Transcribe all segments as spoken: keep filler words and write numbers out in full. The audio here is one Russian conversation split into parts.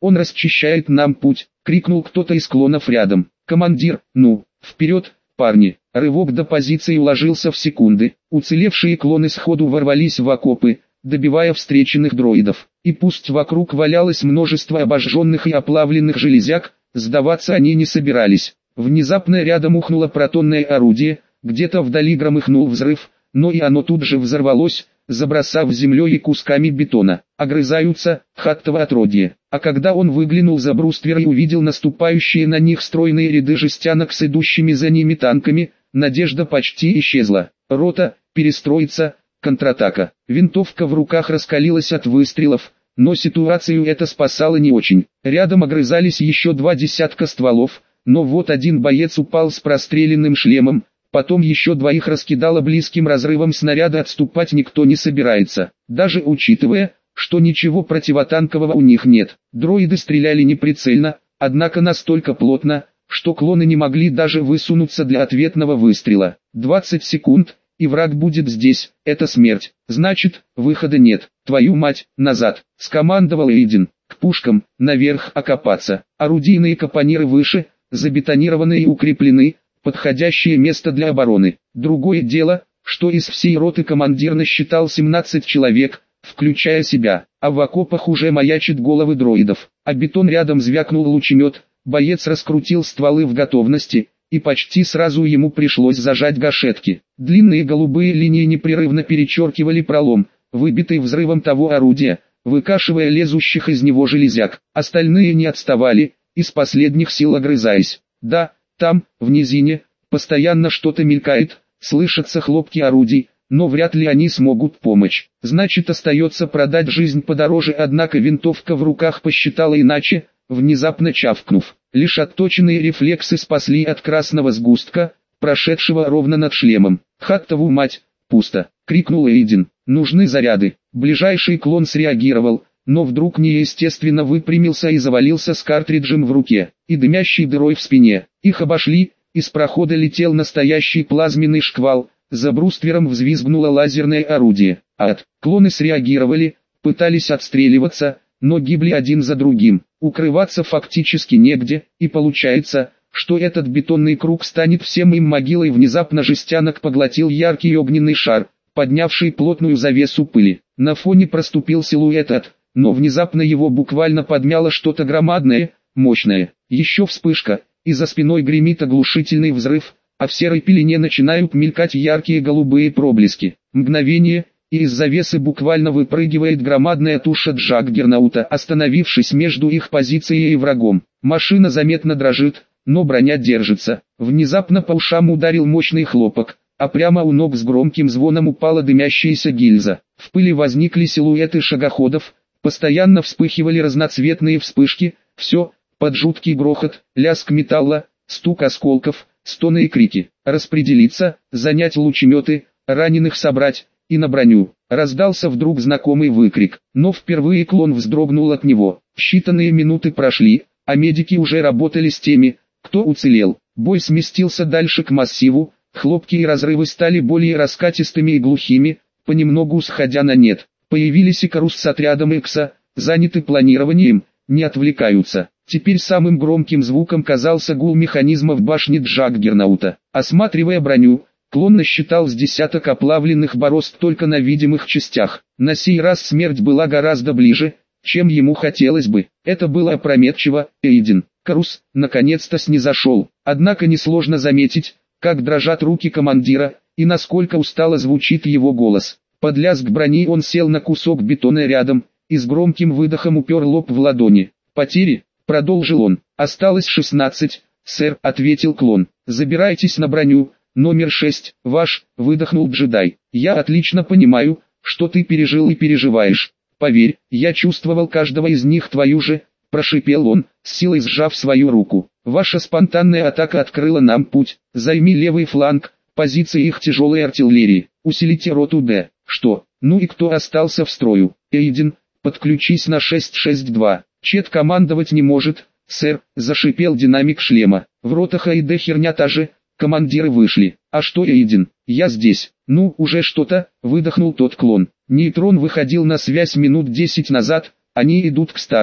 Он расчищает нам путь, крикнул кто-то из клонов рядом. Командир, ну, вперед, парни. Рывок до позиции уложился в секунды. Уцелевшие клоны сходу ворвались в окопы, добивая встреченных дроидов. И пусть вокруг валялось множество обожженных и оплавленных железяк, сдаваться они не собирались. Внезапно рядом ухнуло протонное орудие, где-то вдали громыхнул взрыв, но и оно тут же взорвалось, забросав землей и кусками бетона. Огрызаются, хаттово отродье. А когда он выглянул за бруствер и увидел наступающие на них стройные ряды жестянок с идущими за ними танками, надежда почти исчезла. Рота, перестроиться, контратака. Винтовка в руках раскалилась от выстрелов, но ситуацию это спасало не очень. Рядом огрызались еще два десятка стволов, но вот один боец упал с простреленным шлемом, потом еще двоих раскидало близким разрывом снаряда, отступать никто не собирается, даже учитывая, что ничего противотанкового у них нет. Дроиды стреляли неприцельно, однако настолько плотно, что клоны не могли даже высунуться для ответного выстрела. двадцать секунд, и враг будет здесь, это смерть. Значит, выхода нет. Твою мать, назад, скомандовал Эйден. К пушкам, наверх окопаться. Орудийные капониры выше, забетонированные и укреплены, подходящее место для обороны. Другое дело, что из всей роты командир насчитал семнадцать человек, включая себя, а в окопах уже маячат головы дроидов. А бетон рядом звякнул лучемет, боец раскрутил стволы в готовности, и почти сразу ему пришлось зажать гашетки. Длинные голубые линии непрерывно перечеркивали пролом, выбитый взрывом того орудия, выкашивая лезущих из него железяк. Остальные не отставали, из последних сил огрызаясь. Да, там, в низине, постоянно что-то мелькает, слышатся хлопки орудий, но вряд ли они смогут помочь. Значит, остается продать жизнь подороже, однако винтовка в руках посчитала иначе, внезапно чавкнув. Лишь отточенные рефлексы спасли от красного сгустка, прошедшего ровно над шлемом. «Хаттову мать, пусто!» — крикнул Эйден. «Нужны заряды!» Ближайший клон среагировал, но вдруг неестественно выпрямился и завалился с картриджем в руке и дымящей дырой в спине. Их обошли, из прохода летел настоящий плазменный шквал, за бруствером взвизгнуло лазерное орудие. Ад! Клоны среагировали, пытались отстреливаться, но гибли один за другим. Укрываться фактически негде, и получается, что этот бетонный круг станет всем им могилой. Внезапно жестянок поглотил яркий огненный шар, поднявший плотную завесу пыли. На фоне проступил силуэт Ад, но внезапно его буквально подмяло что-то громадное, мощное. Еще вспышка, и за спиной гремит оглушительный взрыв, а в серой пелене начинают мелькать яркие голубые проблески. Мгновение, и из завесы буквально выпрыгивает громадная туша Джаггернаута, остановившись между их позицией и врагом. Машина заметно дрожит, но броня держится. Внезапно по ушам ударил мощный хлопок, а прямо у ног с громким звоном упала дымящаяся гильза. В пыли возникли силуэты шагоходов, постоянно вспыхивали разноцветные вспышки, все, под жуткий грохот, лязг металла, стук осколков, стоны и крики. Распределиться, занять лучеметы, раненых собрать, и на броню. Раздался вдруг знакомый выкрик, но впервые клон вздрогнул от него. Считанные минуты прошли, а медики уже работали с теми, кто уцелел. Бой сместился дальше к массиву, хлопки и разрывы стали более раскатистыми и глухими, понемногу сходя на нет. Появились Икарус с отрядом Икса, заняты планированием, не отвлекаются. Теперь самым громким звуком казался гул механизма в башне Джаггернаута. Осматривая броню, клон насчитал с десяток оплавленных борозд только на видимых частях. На сей раз смерть была гораздо ближе, чем ему хотелось бы. Это было опрометчиво. Эйден, Карус, наконец-то снизошел. Однако несложно заметить, как дрожат руки командира, и насколько устало звучит его голос. Под лязг брони он сел на кусок бетона рядом, и с громким выдохом упер лоб в ладони. «Потери?» — продолжил он. «Осталось шестнадцать, сэр», — ответил клон. «Забирайтесь на броню, номер шесть, ваш», — выдохнул джедай. «Я отлично понимаю, что ты пережил и переживаешь. Поверь, я чувствовал каждого из них, твою же», — прошипел он, с силой сжав свою руку. «Ваша спонтанная атака открыла нам путь. Займи левый фланг, позиции их тяжелой артиллерии. Усилите роту Д. Что? Ну и кто остался в строю? Эйден, подключись на шесть шесть два. Чет командовать не может, сэр», — зашипел динамик шлема. «В ротах А и Д херня та же, командиры вышли. А что, Эйден? Я здесь». «Ну, уже что-то», — выдохнул тот клон. «Нейтрон выходил на связь минут десять назад, они идут к Старку».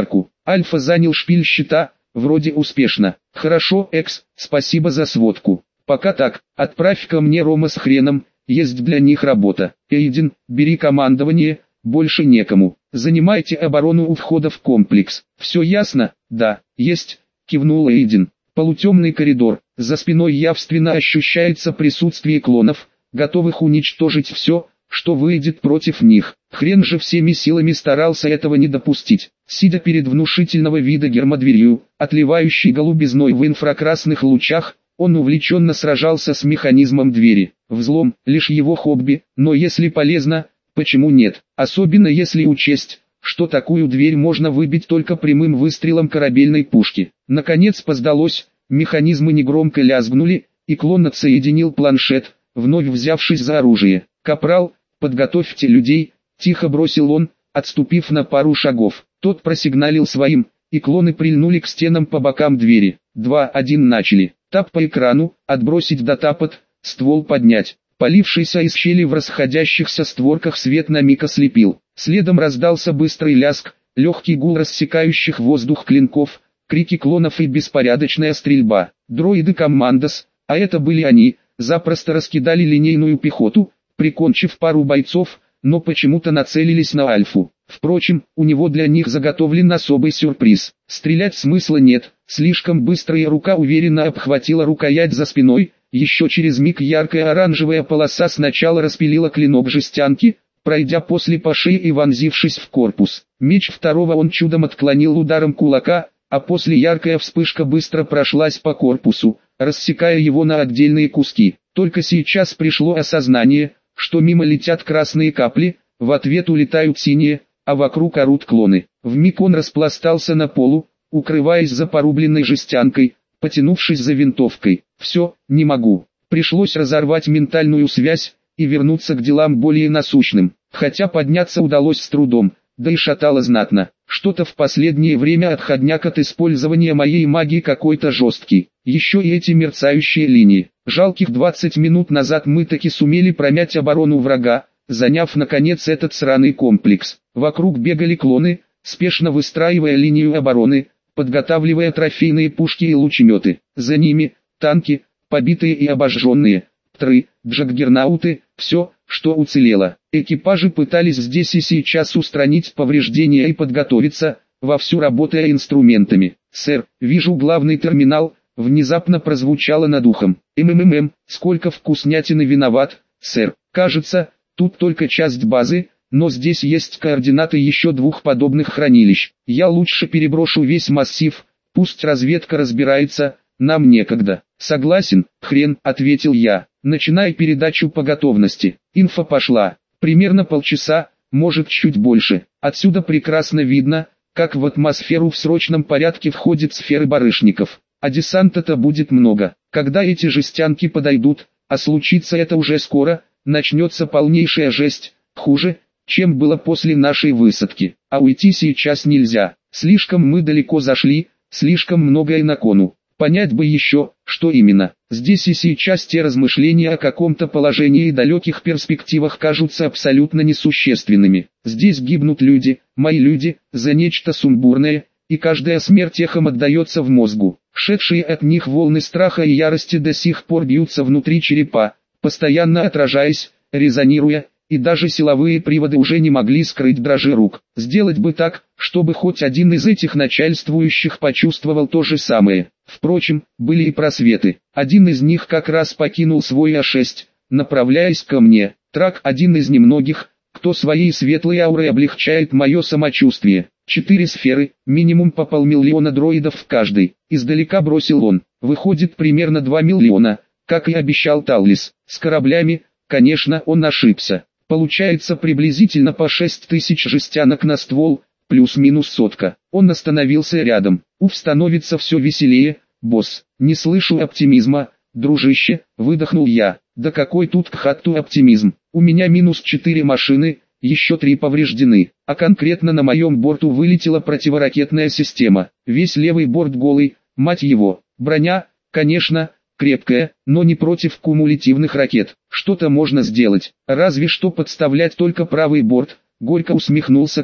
Альфа занял шпиль щита, вроде успешно. Хорошо, Экс, спасибо за сводку. Пока так, отправь ко мне Рома с Хреном, есть для них работа. Эйден, бери командование, больше некому. Занимайте оборону у входа в комплекс. Все ясно? Да, есть, кивнул Эйден. Полутемный коридор, за спиной явственно ощущается присутствие клонов, готовых уничтожить все, что выйдет против них. Хрен же всеми силами старался этого не допустить. Сидя перед внушительного вида гермодверью, отливающей голубизной в инфракрасных лучах, он увлеченно сражался с механизмом двери. Взлом – лишь его хобби, но если полезно, почему нет? Особенно если учесть, что такую дверь можно выбить только прямым выстрелом корабельной пушки. Наконец поздалось, механизмы негромко лязгнули, и клон отсоединил планшет, вновь взявшись за оружие. «Капрал, подготовьте людей», – тихо бросил он, отступив на пару шагов. Тот просигналил своим, и клоны прильнули к стенам по бокам двери. Два один начали. Тап по экрану, отбросить до тапот, ствол поднять. Полившийся из щели в расходящихся створках свет на миг ослепил. Следом раздался быстрый лязг, легкий гул рассекающих воздух клинков, крики клонов и беспорядочная стрельба. Дроиды Коммандос, а это были они, запросто раскидали линейную пехоту, прикончив пару бойцов, но почему-то нацелились на Альфу. Впрочем, у него для них заготовлен особый сюрприз. Стрелять смысла нет, слишком быстрая рука уверенно обхватила рукоять за спиной, еще через миг яркая оранжевая полоса сначала распилила клинок жестянки, пройдя после по шее и вонзившись в корпус. Меч второго он чудом отклонил ударом кулака, а после яркая вспышка быстро прошлась по корпусу, рассекая его на отдельные куски. Только сейчас пришло осознание, что мимо летят красные капли, в ответ улетают синие, а вокруг орут клоны. Вмиг он распластался на полу, укрываясь за порубленной жестянкой, потянувшись за винтовкой. Все, не могу. Пришлось разорвать ментальную связь и вернуться к делам более насущным. Хотя подняться удалось с трудом, да и шатало знатно. Что-то в последнее время отходняк от использования моей магии какой-то жесткий. Еще и эти мерцающие линии. Жалких двадцать минут назад мы таки сумели промять оборону врага, заняв наконец этот сраный комплекс. Вокруг бегали клоны, спешно выстраивая линию обороны, подготавливая трофейные пушки и лучеметы. За ними танки, побитые и обожженные, птры, джаггернауты, все, что уцелело. Экипажи пытались здесь и сейчас устранить повреждения и подготовиться, вовсю работая инструментами. «Сэр, вижу главный терминал», внезапно прозвучало над ухом. «МММ, сколько вкуснятины виноват, сэр. Кажется, тут только часть базы, но здесь есть координаты еще двух подобных хранилищ. Я лучше переброшу весь массив, пусть разведка разбирается, нам некогда». «Согласен, Хрен», — ответил я. «Начинай передачу по готовности». Инфа пошла. Примерно полчаса, может чуть больше. Отсюда прекрасно видно, как в атмосферу в срочном порядке входят сферы барышников. А десанта-то будет много. Когда эти жестянки подойдут, а случится это уже скоро, начнется полнейшая жесть, хуже, чем было после нашей высадки. А уйти сейчас нельзя. Слишком мы далеко зашли, слишком многое на кону. Понять бы еще, что именно. Здесь и сейчас те размышления о каком-то положении и далеких перспективах кажутся абсолютно несущественными. Здесь гибнут люди, мои люди, за нечто сумбурное, и каждая смерть эхом отдается в мозгу. Шедшие от них волны страха и ярости до сих пор бьются внутри черепа, постоянно отражаясь, резонируя, и даже силовые приводы уже не могли скрыть дрожи рук. Сделать бы так, чтобы хоть один из этих начальствующих почувствовал то же самое. Впрочем, были и просветы. Один из них как раз покинул свой А шесть, направляясь ко мне. Трак один из немногих, кто своей светлой аурой облегчает мое самочувствие. Четыре сферы, минимум по полмиллиона дроидов в каждой. Издалека бросил он. Выходит примерно два миллиона, как и обещал Таллис. С кораблями, конечно, он ошибся. Получается приблизительно по шесть тысяч жестянок на ствол, плюс-минус сотка. Он остановился рядом. Уф, становится все веселее, босс. Не слышу оптимизма, дружище, выдохнул я. Да какой тут к хатту оптимизм. У меня минус четыре машины, еще три повреждены. А конкретно на моем борту вылетела противоракетная система. Весь левый борт голый, мать его. Броня, конечно, крепкая, но не против кумулятивных ракет. Что-то можно сделать, разве что подставлять только правый борт, горько усмехнулся клон.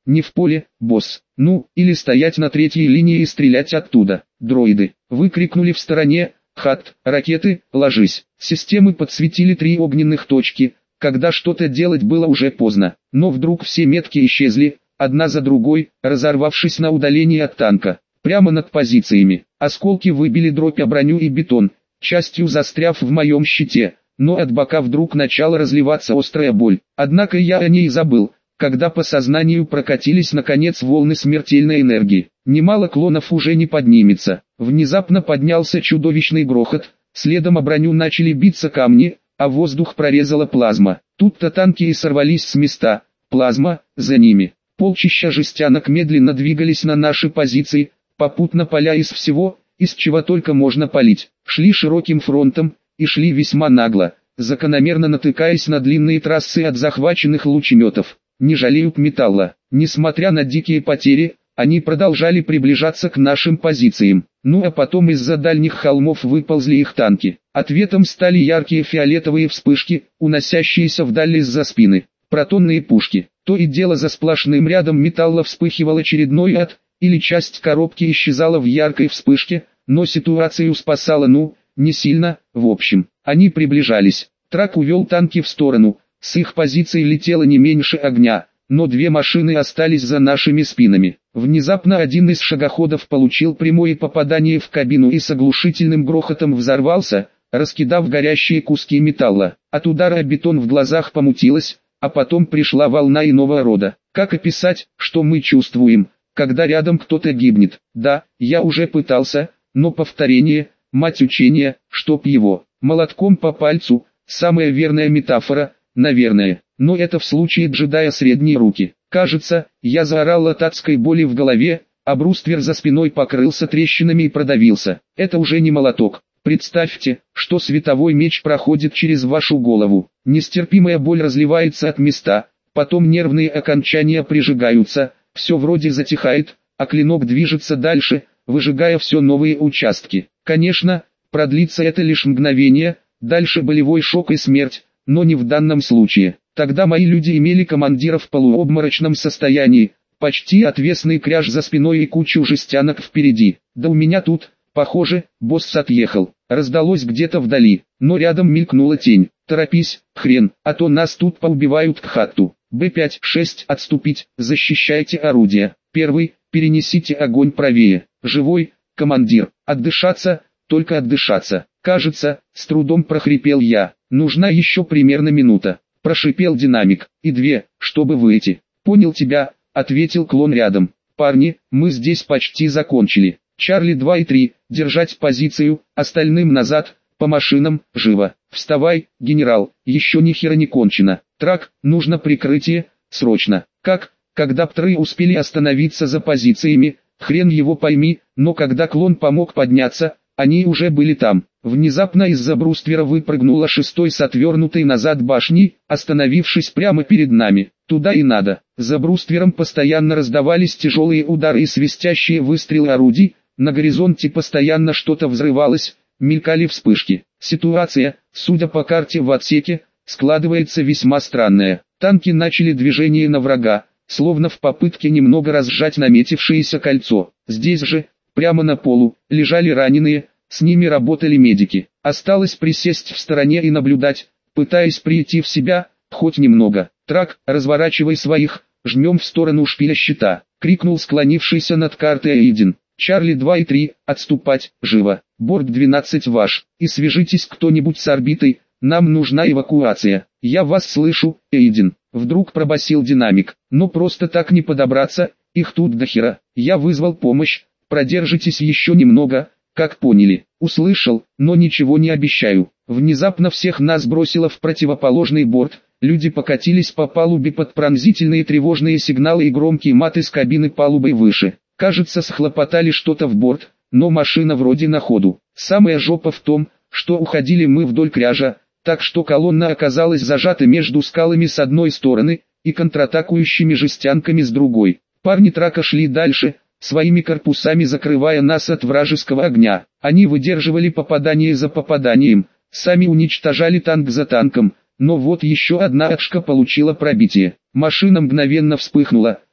Не в поле, босс. Ну, или стоять на третьей линии и стрелять оттуда. Дроиды. Выкрикнули в стороне. Хат, ракеты, ложись. Системы подсветили три огненных точки. Когда что-то делать было уже поздно. Но вдруг все метки исчезли, одна за другой, разорвавшись на удалении от танка. Прямо над позициями. Осколки выбили дробь о броню и бетон, частью застряв в моем щите. Но от бока вдруг начала разливаться острая боль. Однако я о ней забыл, когда по сознанию прокатились наконец волны смертельной энергии. Немало клонов уже не поднимется. Внезапно поднялся чудовищный грохот, следом о броню начали биться камни, а воздух прорезала плазма. Тут-то танки и сорвались с места, плазма, за ними. Полчища жестянок медленно двигались на наши позиции, попутно паля из всего, из чего только можно палить. Шли широким фронтом, и шли весьма нагло, закономерно натыкаясь на длинные трассы от захваченных лучеметов. Не жалеют металла. Несмотря на дикие потери, они продолжали приближаться к нашим позициям. Ну а потом из-за дальних холмов выползли их танки. Ответом стали яркие фиолетовые вспышки, уносящиеся вдаль из-за спины. Протонные пушки. То и дело за сплошным рядом металла вспыхивал очередной ад, или часть коробки исчезала в яркой вспышке, но ситуацию спасала ну, не сильно. В общем, они приближались. Трак увел танки в сторону, с их позиции летело не меньше огня, но две машины остались за нашими спинами. Внезапно один из шагоходов получил прямое попадание в кабину и с оглушительным грохотом взорвался, раскидав горящие куски металла. От удара о бетон в глазах помутилось, а потом пришла волна иного рода. Как описать, что мы чувствуем, когда рядом кто-то гибнет? Да, я уже пытался, но повторение – мать учения, чтоб его. Молотком по пальцу – самая верная метафора, наверное. Но это в случае джедая средней руки. Кажется, я заорал от адской боли в голове, а бруствер за спиной покрылся трещинами и продавился. Это уже не молоток. Представьте, что световой меч проходит через вашу голову. Нестерпимая боль разливается от места, потом нервные окончания прижигаются, все вроде затихает, а клинок движется дальше, выжигая все новые участки. Конечно, продлится это лишь мгновение, дальше болевой шок и смерть, но не в данном случае. Тогда мои люди имели командира в полуобморочном состоянии, почти отвесный кряж за спиной и кучу жестянок впереди. Да у меня тут, похоже, босс отъехал. Раздалось где-то вдали, но рядом мелькнула тень. Торопись, хрен, а то нас тут поубивают к хату. Бэ пять шесть отступить, защищайте орудия. Первый, перенесите огонь правее. Живой, командир, отдышаться, только отдышаться. Кажется, с трудом прохрипел я. Нужна еще примерно минута. Прошипел динамик. И две, чтобы выйти. Понял тебя, ответил клон рядом. Парни, мы здесь почти закончили. Чарли два и три, держать позицию, остальным назад, по машинам, живо. Вставай, генерал, еще ни хера не кончено. Трак, нужно прикрытие, срочно. Как, когда птры успели остановиться за позициями, хрен его пойми, но когда клон помог подняться, они уже были там. Внезапно из-за бруствера выпрыгнула шестой с отвернутой назад башней, остановившись прямо перед нами. Туда и надо. За бруствером постоянно раздавались тяжелые удары и свистящие выстрелы орудий, на горизонте постоянно что-то взрывалось, мелькали вспышки. Ситуация, судя по карте в отсеке, складывается весьма странная. Танки начали движение на врага, словно в попытке немного разжать наметившееся кольцо. Здесь же, прямо на полу, лежали раненые, с ними работали медики. Осталось присесть в стороне и наблюдать, пытаясь прийти в себя, хоть немного. Трак, разворачивай своих, жмем в сторону шпиля щита, крикнул склонившийся над картой Эйден. Чарли два и три, отступать, живо. Борт двенадцать ваш, и свяжитесь кто-нибудь с орбитой, нам нужна эвакуация. Я вас слышу, Эйден. Вдруг пробасил динамик, но просто так не подобраться, их тут до хера. Я вызвал помощь, продержитесь еще немного. Как поняли, услышал, но ничего не обещаю. Внезапно всех нас бросило в противоположный борт, люди покатились по палубе под пронзительные тревожные сигналы и громкий мат из кабины палубой выше. Кажется, схлопотали что-то в борт, но машина вроде на ходу. Самая жопа в том, что уходили мы вдоль кряжа, так что колонна оказалась зажата между скалами с одной стороны и контратакующими жестянками с другой. Парни трака шли дальше, своими корпусами закрывая нас от вражеского огня. Они выдерживали попадание за попаданием, сами уничтожали танк за танком, но вот еще одна очка получила пробитие. Машина мгновенно вспыхнула,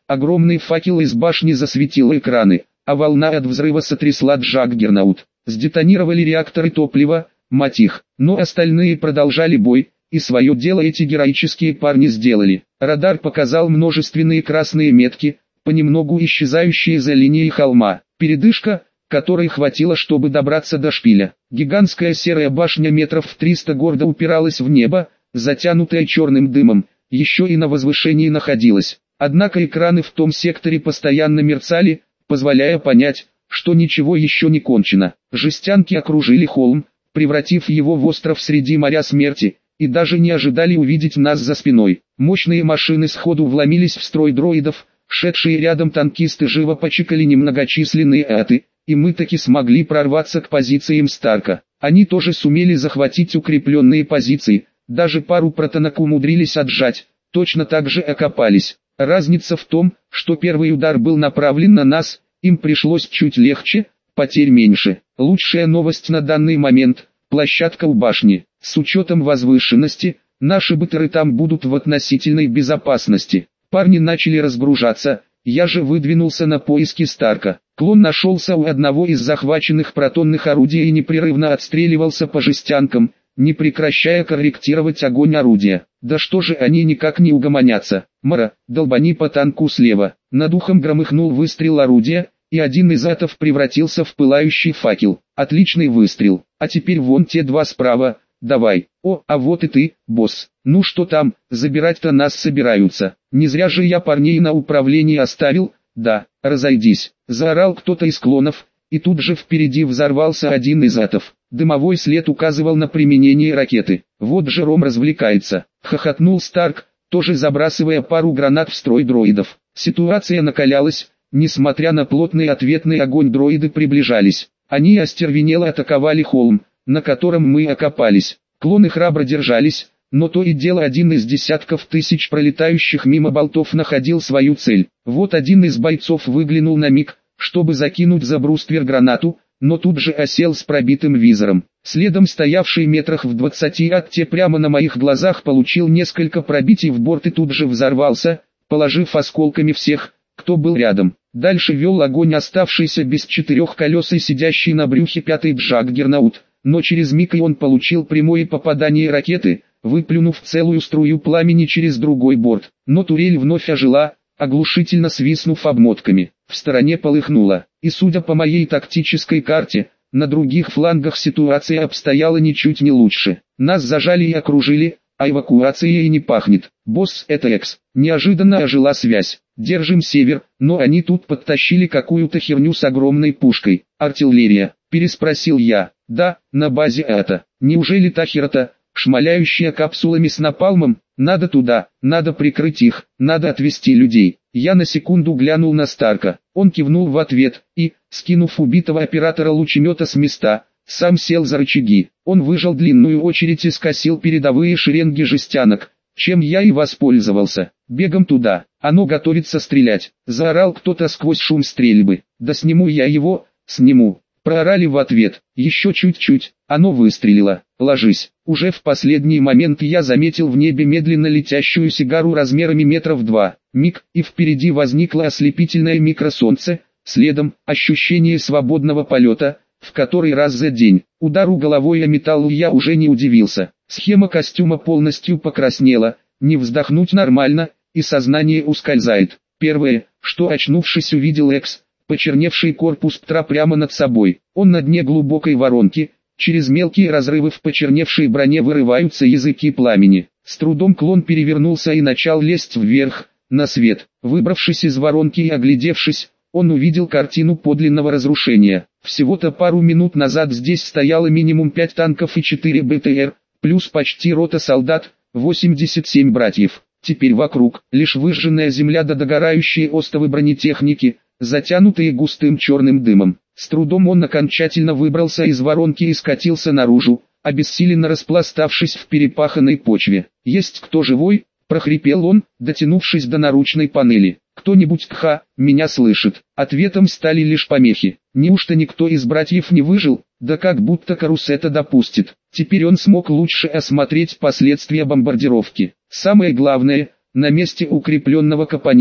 Огромный факел из башни засветил экраны, а волна от взрыва сотрясла Джаггернаут. Сдетонировали реакторы топлива, мать их, но остальные продолжали бой, и свое дело эти героические парни сделали. Радар показал множественные красные метки, понемногу исчезающие за линией холма. Передышка, которой хватило, чтобы добраться до шпиля. Гигантская серая башня метров в триста гордо упиралась в небо, затянутая черным дымом, еще и на возвышении находилась. Однако экраны в том секторе постоянно мерцали, позволяя понять, что ничего еще не кончено. Жестянки окружили холм, превратив его в остров среди моря смерти, и даже не ожидали увидеть нас за спиной. Мощные машины сходу вломились в строй дроидов, шедшие рядом танкисты живо почикали немногочисленные аты, и мы таки смогли прорваться к позициям Старка. Они тоже сумели захватить укрепленные позиции, даже пару протонок умудрились отжать, точно так же окопались. Разница в том, что первый удар был направлен на нас, им пришлось чуть легче, потерь меньше. Лучшая новость на данный момент – площадка у башни. С учетом возвышенности, наши бытеры там будут в относительной безопасности. Парни начали разгружаться, я же выдвинулся на поиски Старка. Клон нашелся у одного из захваченных протонных орудий и непрерывно отстреливался по жестянкам, не прекращая корректировать огонь орудия. Да что же они никак не угомонятся? Мара, долбани по танку слева. Над ухом громыхнул выстрел орудия, и один из атов превратился в пылающий факел. Отличный выстрел. А теперь вон те два справа. Давай. О, а вот и ты, босс. Ну что там, забирать-то нас собираются. Не зря же я парней на управлении оставил. Да, разойдись. Заорал кто-то из клонов, и тут же впереди взорвался один из атов. Дымовой след указывал на применение ракеты. Вот же Ром развлекается. Хохотнул Старк, тоже забрасывая пару гранат в строй дроидов. Ситуация накалялась, несмотря на плотный ответный огонь, дроиды приближались. Они остервенело атаковали холм, на котором мы окопались. Клоны храбро держались, но то и дело один из десятков тысяч пролетающих мимо болтов находил свою цель. Вот один из бойцов выглянул на миг, чтобы закинуть за бруствер гранату, но тут же осел с пробитым визором. Следом стоявший метрах в двадцати от те прямо на моих глазах получил несколько пробитий в борт и тут же взорвался, положив осколками всех, кто был рядом. Дальше вел огонь оставшийся без четырех колес и сидящий на брюхе пятый Джаггернаут, но через миг и он получил прямое попадание ракеты, выплюнув целую струю пламени через другой борт. Но турель вновь ожила, оглушительно свистнув обмотками. В стороне полыхнуло, и судя по моей тактической карте, на других флангах ситуация обстояла ничуть не лучше. Нас зажали и окружили, а эвакуацией и не пахнет. Босс, это Экс. Неожиданно ожила связь. Держим север, но они тут подтащили какую-то херню с огромной пушкой. Артиллерия, переспросил я. Да, на базе это. Неужели та хера-то, шмаляющая капсулами с напалмом? Надо туда, надо прикрыть их, надо отвести людей. Я на секунду глянул на Старка. Он кивнул в ответ и, скинув убитого оператора лучемета с места, сам сел за рычаги. Он выжал длинную очередь и скосил передовые шеренги жестянок, чем я и воспользовался. Бегом туда, оно готовится стрелять. Заорал кто-то сквозь шум стрельбы. Да сниму я его, сниму. Проорали в ответ. Еще чуть-чуть, оно выстрелило. Ложись. Уже в последний момент я заметил в небе медленно летящую сигару размерами метров два. Миг, и впереди возникло ослепительное микросолнце, следом ощущение свободного полета, в который раз за день. Удару головой о металл я уже не удивился. Схема костюма полностью покраснела, не вздохнуть нормально, и сознание ускользает. Первое, что очнувшись увидел Экс, почерневший корпус Птра прямо над собой. Он на дне глубокой воронки, через мелкие разрывы в почерневшей броне вырываются языки пламени. С трудом клон перевернулся и начал лезть вверх, на свет. Выбравшись из воронки и оглядевшись, он увидел картину подлинного разрушения. Всего-то пару минут назад здесь стояло минимум пять танков и четыре БТР, плюс почти рота солдат, восемьдесят семь братьев. Теперь вокруг лишь выжженная земля да догорающие остовы бронетехники, затянутые густым черным дымом. С трудом он окончательно выбрался из воронки и скатился наружу, обессиленно распластавшись в перепаханной почве. «Есть кто живой?» – прохрипел он, дотянувшись до наручной панели. «Кто-нибудь, кха, меня слышит?» Ответом стали лишь помехи. Неужто никто из братьев не выжил? Да как будто Карус это допустит. Теперь он смог лучше осмотреть последствия бомбардировки. Самое главное, на месте укрепленного капонира,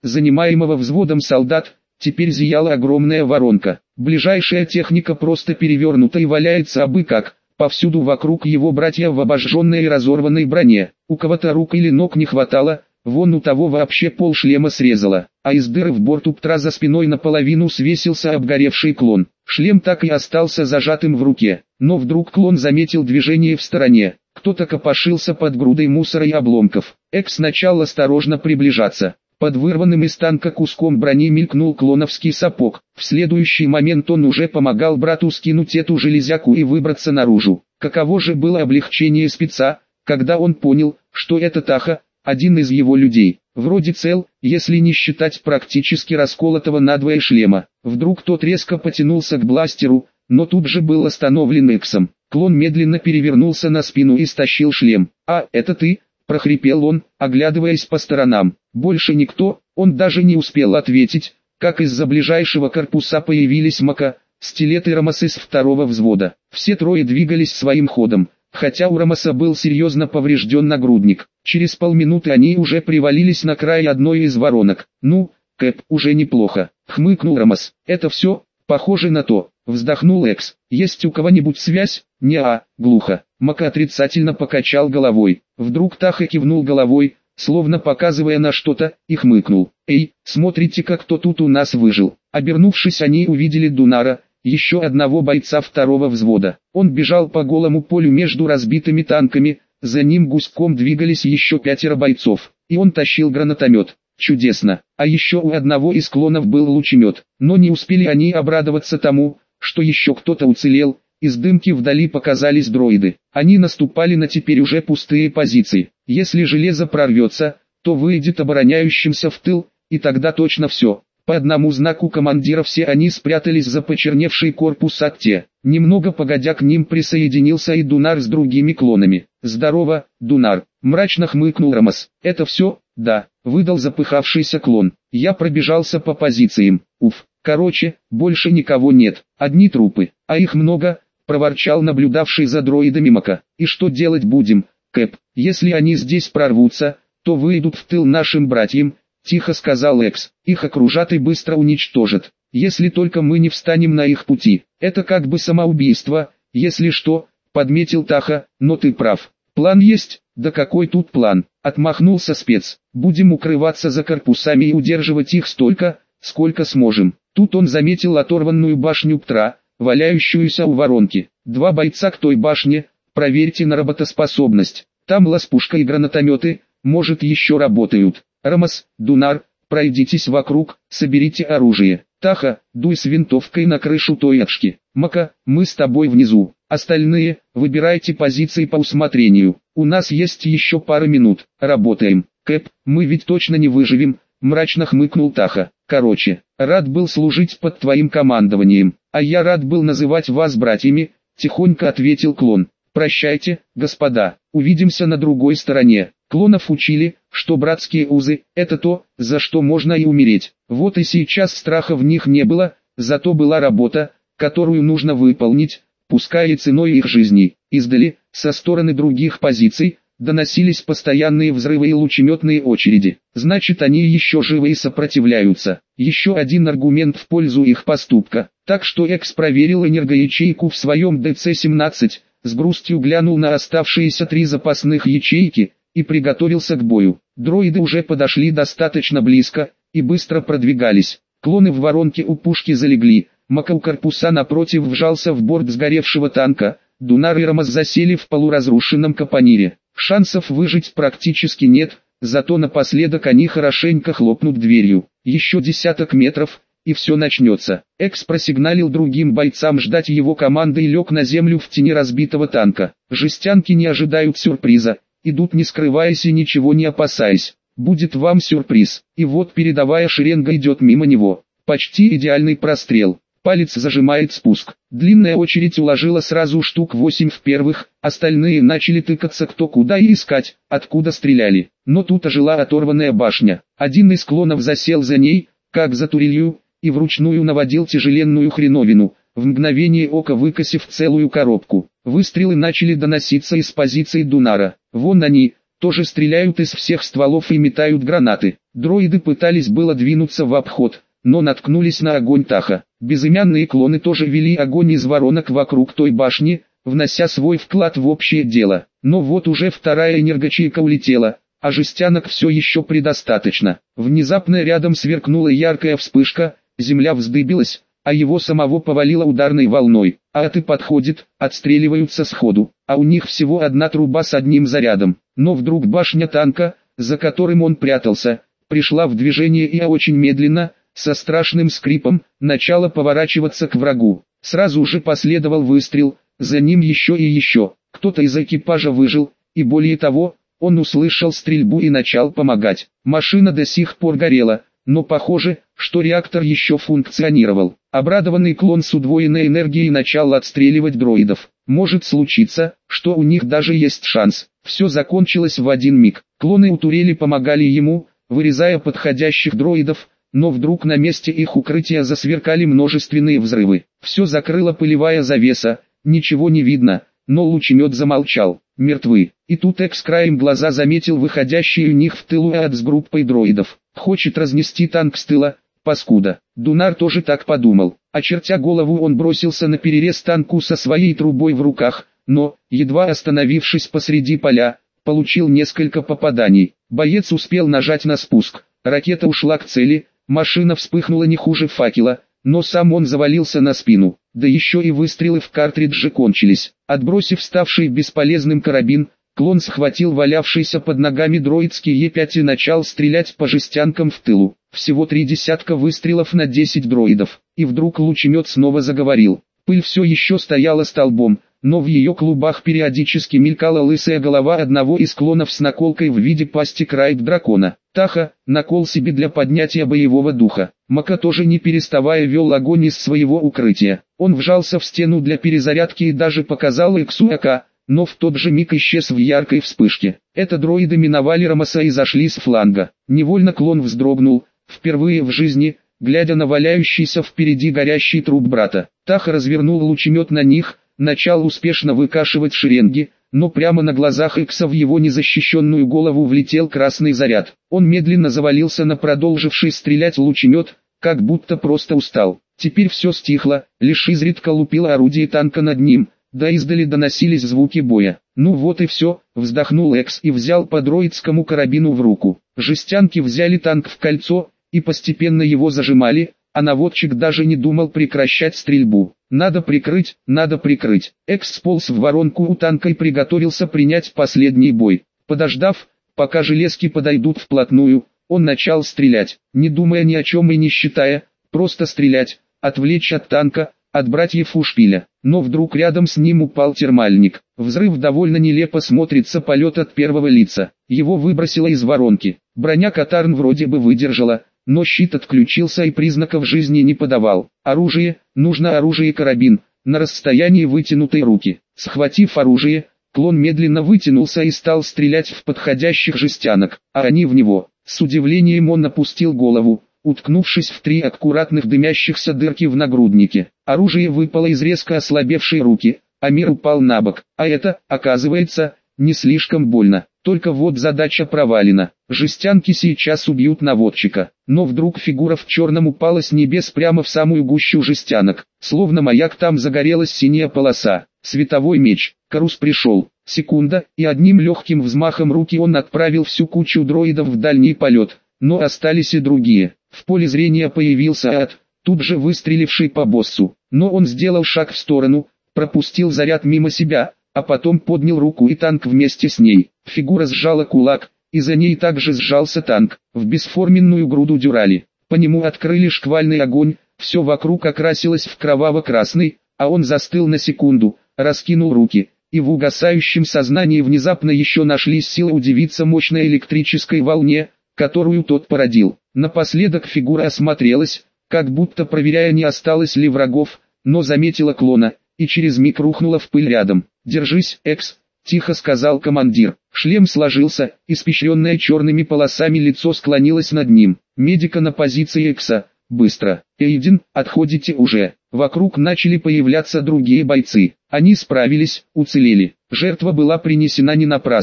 занимаемого взводом солдат, теперь зияла огромная воронка. Ближайшая техника просто перевернута и валяется абы как. Повсюду вокруг его братья в обожженной и разорванной броне. У кого-то рук или ног не хватало, вон у того вообще пол шлема срезало, а из дыры в борту птра за спиной наполовину свесился обгоревший клон. Шлем так и остался зажатым в руке, но вдруг клон заметил движение в стороне. Кто-то копошился под грудой мусора и обломков. Экс начал осторожно приближаться. Под вырванным из танка куском брони мелькнул клоновский сапог. В следующий момент он уже помогал брату скинуть эту железяку и выбраться наружу. Каково же было облегчение спеца, когда он понял, что это Таха, один из его людей. Вроде цел, если не считать практически расколотого надвое шлема. Вдруг тот резко потянулся к бластеру, но тут же был остановлен Эксом. Клон медленно перевернулся на спину и стащил шлем. «А, это ты?» – прохрипел он, оглядываясь по сторонам. Больше никто, он даже не успел ответить, как из-за ближайшего корпуса появились Мака, Стилет и Рамос из второго взвода. Все трое двигались своим ходом, хотя у Рамоса был серьезно поврежден нагрудник. Через полминуты они уже привалились на край одной из воронок. «Ну, Кэп, уже неплохо», — хмыкнул Рамос. «Это все, похоже на то», — вздохнул Экс. «Есть у кого-нибудь связь?» «Не-а», глухо. Мака отрицательно покачал головой. Вдруг Таха кивнул головой, словно показывая на что-то, и хмыкнул. «Эй, смотрите-ка, кто тут у нас выжил». Обернувшись, они увидели Дунара, еще одного бойца второго взвода. Он бежал по голому полю между разбитыми танками, за ним гуськом двигались еще пятеро бойцов, и он тащил гранатомет. Чудесно. А еще у одного из клонов был лучемет, но не успели они обрадоваться тому, что еще кто-то уцелел. Из дымки вдали показались дроиды. Они наступали на теперь уже пустые позиции. Если железо прорвется, то выйдет обороняющимся в тыл, и тогда точно все. По одному знаку командира все они спрятались за почерневший корпус Акте. Немного погодя к ним присоединился и Дунар с другими клонами. «Здорово, Дунар», — мрачно хмыкнул Рамос. «Это все?» «Да», — выдал запыхавшийся клон. «Я пробежался по позициям. Уф, короче, больше никого нет. Одни трупы, а их много», — проворчал наблюдавший за дроидами Мака. «И что делать будем, Кэп? Если они здесь прорвутся, то выйдут в тыл нашим братьям», — тихо сказал Экс. «Их окружат и быстро уничтожат, если только мы не встанем на их пути. Это как бы самоубийство, если что», — подметил Таха. «Но ты прав. План есть?» «Да какой тут план?» — отмахнулся спец. «Будем укрываться за корпусами и удерживать их столько, сколько сможем». Тут он заметил оторванную башню Птра, валяющуюся у воронки. «Два бойца к той башне, проверьте на работоспособность. Там лаз-пушка и гранатометы, может, еще работают. Рамос, Дунар, пройдитесь вокруг, соберите оружие. Таха, дуй с винтовкой на крышу тоячки. Мака, мы с тобой внизу. Остальные, выбирайте позиции по усмотрению. У нас есть еще пара минут. Работаем. Кэп, мы ведь точно не выживем», — мрачно хмыкнул Таха. «Короче, рад был служить под твоим командованием, а я рад был называть вас братьями», — тихонько ответил клон. «Прощайте, господа, увидимся на другой стороне». Клонов учили, что братские узы – это то, за что можно и умереть. Вот и сейчас страха в них не было, зато была работа, которую нужно выполнить, пускай и ценой их жизни. Издали, со стороны других позиций, доносились постоянные взрывы и лучеметные очереди. Значит, они еще живы и сопротивляются. Еще один аргумент в пользу их поступка. Так что Экс проверил энергоячейку в своем Д Ц семнадцать, с грустью глянул на оставшиеся три запасных ячейки и приготовился к бою. Дроиды уже подошли достаточно близко и быстро продвигались. Клоны в воронке у пушки залегли. Мака у корпуса напротив вжался в борт сгоревшего танка. Дунар и Рамос засели в полуразрушенном капонире. Шансов выжить практически нет, зато напоследок они хорошенько хлопнут дверью. Еще десяток метров, и все начнется. Экс просигналил другим бойцам ждать его команды и лег на землю в тени разбитого танка. Жестянки не ожидают сюрприза, идут не скрываясь и ничего не опасаясь. Будет вам сюрприз. И вот передовая шеренга идет мимо него. Почти идеальный прострел. Палец зажимает спуск. Длинная очередь уложила сразу штук восемь в первых, остальные начали тыкаться кто куда и искать, откуда стреляли. Но тут ожила оторванная башня. Один из клонов засел за ней, как за турелью, и вручную наводил тяжеленную хреновину, в мгновение ока выкосив целую коробку. Выстрелы начали доноситься из позиции Дунара. «Вон они!» тоже стреляют из всех стволов и метают гранаты. Дроиды пытались было двинуться в обход, но наткнулись на огонь Таха. Безымянные клоны тоже вели огонь из воронок вокруг той башни, внося свой вклад в общее дело. Но вот уже вторая энергочейка улетела, а жестянок все еще предостаточно. Внезапно рядом сверкнула яркая вспышка, земля вздыбилась, а его самого повалило ударной волной. А ты подходит, отстреливаются сходу, а у них всего одна труба с одним зарядом. Но вдруг башня танка, за которым он прятался, пришла в движение и очень медленно, со страшным скрипом, начала поворачиваться к врагу. Сразу же последовал выстрел, за ним еще и еще. Кто-то из экипажа выжил, и более того, он услышал стрельбу и начал помогать. Машина до сих пор горела, но похоже, что реактор еще функционировал. Обрадованный клон с удвоенной энергией начал отстреливать дроидов. Может случиться, что у них даже есть шанс. Все закончилось в один миг. Клоны у турели помогали ему, вырезая подходящих дроидов, но вдруг на месте их укрытия засверкали множественные взрывы. Все закрыла пылевая завеса, ничего не видно, но лучемет замолчал. Мертвы. И тут Экс краем глаза заметил выходящий у них в тылу ад с группой дроидов. Хочет разнести танк с тыла, паскуда. Дунар тоже так подумал. Очертя голову, он бросился на перерез танку со своей трубой в руках, но, едва остановившись посреди поля, получил несколько попаданий. Боец успел нажать на спуск. Ракета ушла к цели, машина вспыхнула не хуже факела, но сам он завалился на спину. Да еще и выстрелы в картридже кончились. Отбросив ставший бесполезным карабин, клон схватил валявшийся под ногами дроидский Е пять и начал стрелять по жестянкам в тылу. Всего три десятка выстрелов на десять дроидов. И вдруг лучемет снова заговорил. Пыль все еще стояла столбом, но в ее клубах периодически мелькала лысая голова одного из клонов с наколкой в виде пасти крайб-дракона. Таха, накол себе для поднятия боевого духа. Мака тоже не переставая вел огонь из своего укрытия. Он вжался в стену для перезарядки и даже показал Эксу АК, но в тот же миг исчез в яркой вспышке. Это дроиды миновали Рамоса и зашли с фланга. Невольно клон вздрогнул, впервые в жизни, глядя на валяющийся впереди горящий труп брата. Таха развернул лучемет на них, начал успешно выкашивать шеренги, но прямо на глазах Экса в его незащищенную голову влетел красный заряд. Он медленно завалился на продолживший стрелять лучемет, как будто просто устал. Теперь все стихло, лишь изредка лупило орудие танка над ним, да издали доносились звуки боя. Ну вот и все, вздохнул Экс и взял по дроидскому карабину в руку. Жестянки взяли танк в кольцо, и постепенно его зажимали, а наводчик даже не думал прекращать стрельбу. Надо прикрыть, надо прикрыть. Экс сполз в воронку у танка и приготовился принять последний бой. Подождав, пока железки подойдут вплотную, он начал стрелять, не думая ни о чем и не считая, просто стрелять, отвлечь от танка, от братьев у шпиля. Но вдруг рядом с ним упал термальник. Взрыв довольно нелепо смотрится полет от первого лица. Его выбросило из воронки. Броня Катарн вроде бы выдержала, но щит отключился и признаков жизни не подавал. Оружие, нужно оружие и карабин, на расстоянии вытянутой руки. Схватив оружие, клон медленно вытянулся и стал стрелять в подходящих жестянок, а они в него. С удивлением он опустил голову, уткнувшись в три аккуратных дымящихся дырки в нагруднике. Оружие выпало из резко ослабевшей руки, а мир упал на бок. А это, оказывается, не слишком больно. Только вот задача провалена. Жестянки сейчас убьют наводчика. Но вдруг фигура в черном упала с небес прямо в самую гущу жестянок. Словно маяк там загорелась синяя полоса. Световой меч. Карус пришел. Секунда, и одним легким взмахом руки он отправил всю кучу дроидов в дальний полет. Но остались и другие. В поле зрения появился ад, тут же выстреливший по боссу. Но он сделал шаг в сторону, пропустил заряд мимо себя, а потом поднял руку и танк вместе с ней. Фигура сжала кулак, и за ней также сжался танк, в бесформенную груду дюрали. По нему открыли шквальный огонь, все вокруг окрасилось в кроваво-красный, а он застыл на секунду, раскинул руки, и в угасающем сознании внезапно еще нашлись силы удивиться мощной электрической волне, которую тот породил. Напоследок фигура осмотрелась, как будто проверяя, не осталось ли врагов, но заметила клона, и через миг рухнула в пыль рядом. «Держись, Экс», — тихо сказал командир. Шлем сложился, испещренное черными полосами лицо склонилось над ним. «Медика на позиции Экса, быстро. Эйден, отходите уже». Вокруг начали появляться другие бойцы. Они справились, уцелели. Жертва была принесена не напрасно.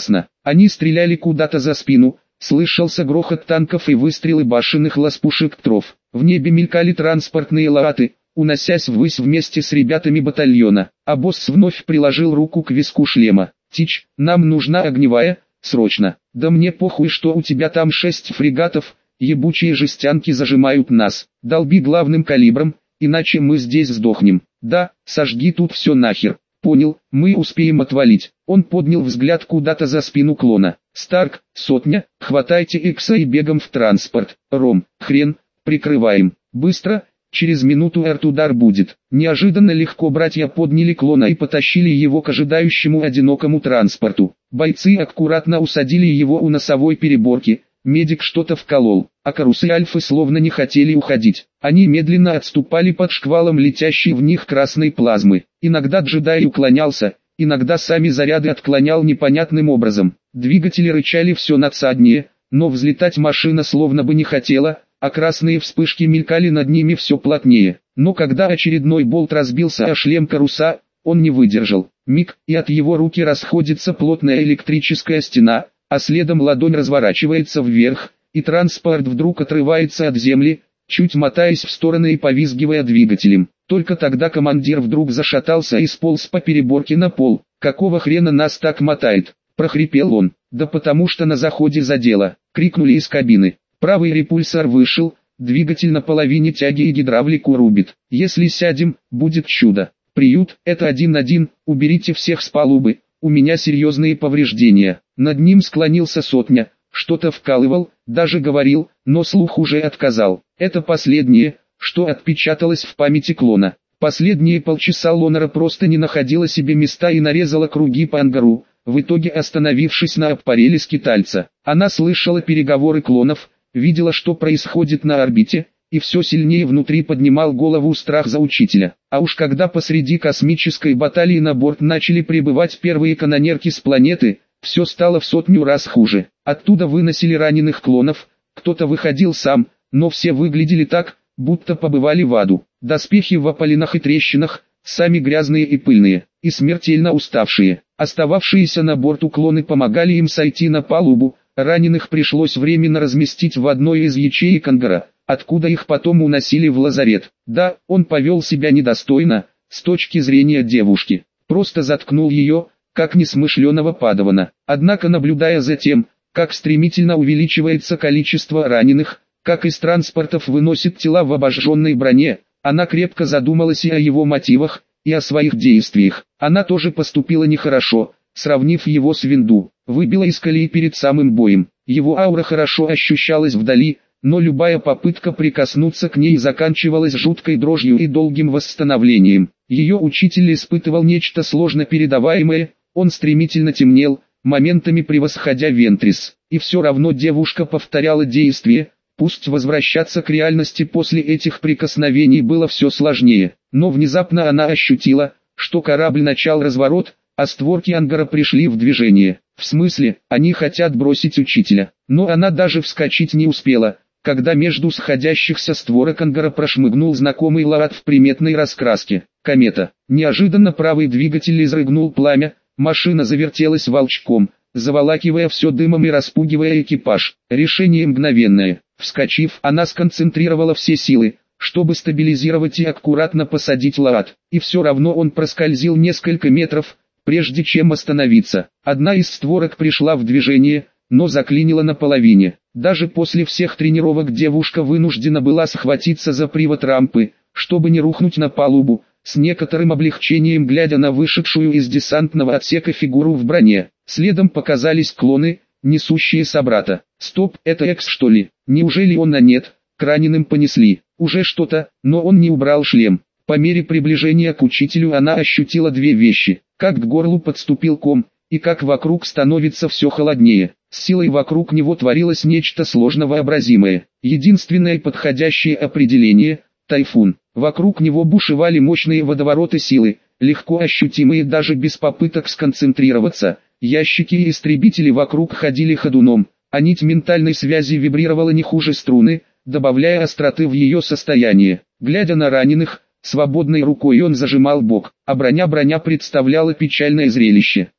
Они стреляли куда-то за спину, слышался грохот танков и выстрелы башенных лаз-пушек Тров. В небе мелькали транспортные лааты, уносясь ввысь вместе с ребятами батальона. А босс вновь приложил руку к виску шлема. «Тич, нам нужна огневая, срочно!» «Да мне похуй, что у тебя там шесть фрегатов, ебучие жестянки зажимают нас. Долби главным калибром, иначе мы здесь сдохнем. Да, сожги тут все нахер». «Понял, мы успеем отвалить». Он поднял взгляд куда-то за спину клона. «Старк, сотня, хватайте Икса и бегом в транспорт. Ром, хрен, прикрываем. Быстро, через минуту арт-удар будет». Неожиданно легко братья подняли клона и потащили его к ожидающему одинокому транспорту. Бойцы аккуратно усадили его у носовой переборки. Медик что-то вколол, а Карус и Альфы словно не хотели уходить. Они медленно отступали под шквалом летящей в них красной плазмы. Иногда джедай уклонялся, иногда сами заряды отклонял непонятным образом. Двигатели рычали все надсаднее, но взлетать машина словно бы не хотела, а красные вспышки мелькали над ними все плотнее. Но когда очередной болт разбился о шлем Каруса, он не выдержал. Миг, и от его руки расходится плотная электрическая стена, а следом ладонь разворачивается вверх, и транспорт вдруг отрывается от земли, чуть мотаясь в стороны и повизгивая двигателем. Только тогда командир вдруг зашатался и сполз по переборке на пол. «Какого хрена нас так мотает?» – прохрипел он. «Да потому что на заходе задело!» – крикнули из кабины. Правый репульсор вышел, двигатель на половине тяги и гидравлику рубит. «Если сядем, будет чудо!» «Приют, это один-один, уберите всех с палубы, у меня серьезные повреждения». Над ним склонился сотня, что-то вкалывал, даже говорил, но слух уже отказал. Это последнее, что отпечаталось в памяти клона. Последние полчаса Лонера просто не находила себе места и нарезала круги по ангару, в итоге остановившись на аппареле скитальца. Она слышала переговоры клонов, видела, что происходит на орбите, и все сильнее внутри поднимал голову страх за учителя. А уж когда посреди космической баталии на борт начали прибывать первые канонерки с планеты, все стало в сотню раз хуже. Оттуда выносили раненых клонов, кто-то выходил сам, но все выглядели так, будто побывали в аду. Доспехи в опалинах и трещинах, сами грязные и пыльные, и смертельно уставшие. Остававшиеся на борту клоны помогали им сойти на палубу, раненых пришлось временно разместить в одной из ячеек ангара, откуда их потом уносили в лазарет. Да, он повел себя недостойно, с точки зрения девушки, просто заткнул ее, как несмышленого падавана. Однако, наблюдая за тем, как стремительно увеличивается количество раненых, как из транспортов выносят тела в обожженной броне, она крепко задумалась и о его мотивах, и о своих действиях. Она тоже поступила нехорошо, сравнив его с Винду, выбила из колеи перед самым боем. Его аура хорошо ощущалась вдали, но любая попытка прикоснуться к ней заканчивалась жуткой дрожью и долгим восстановлением. Ее учитель испытывал нечто сложно передаваемое, он стремительно темнел, моментами превосходя Вентрис. И все равно девушка повторяла действия, пусть возвращаться к реальности после этих прикосновений было все сложнее. Но внезапно она ощутила, что корабль начал разворот, а створки ангара пришли в движение. В смысле, они хотят бросить учителя. Но она даже вскочить не успела, когда между сходящихся створок ангара прошмыгнул знакомый лаат в приметной раскраске. Комета. Неожиданно правый двигатель изрыгнул пламя, машина завертелась волчком, заволакивая все дымом и распугивая экипаж. Решение мгновенное. Вскочив, она сконцентрировала все силы, чтобы стабилизировать и аккуратно посадить лаат. И все равно он проскользил несколько метров, прежде чем остановиться. Одна из створок пришла в движение, но заклинила наполовине. Даже после всех тренировок девушка вынуждена была схватиться за привод рампы, чтобы не рухнуть на палубу, с некоторым облегчением глядя на вышедшую из десантного отсека фигуру в броне. Следом показались клоны, несущие собрата. Стоп, это Экс что ли? Неужели он на нет? К раненым понесли. Уже что-то, но он не убрал шлем. По мере приближения к учителю она ощутила две вещи. Как к горлу подступил ком, и как вокруг становится все холоднее. С силой вокруг него творилось нечто сложно вообразимое. Единственное подходящее определение – тайфун. Вокруг него бушевали мощные водовороты силы, легко ощутимые даже без попыток сконцентрироваться. Ящики и истребители вокруг ходили ходуном, а нить ментальной связи вибрировала не хуже струны, добавляя остроты в ее состояние. Глядя на раненых, свободной рукой он зажимал бок, а броня-броня представляла печальное зрелище.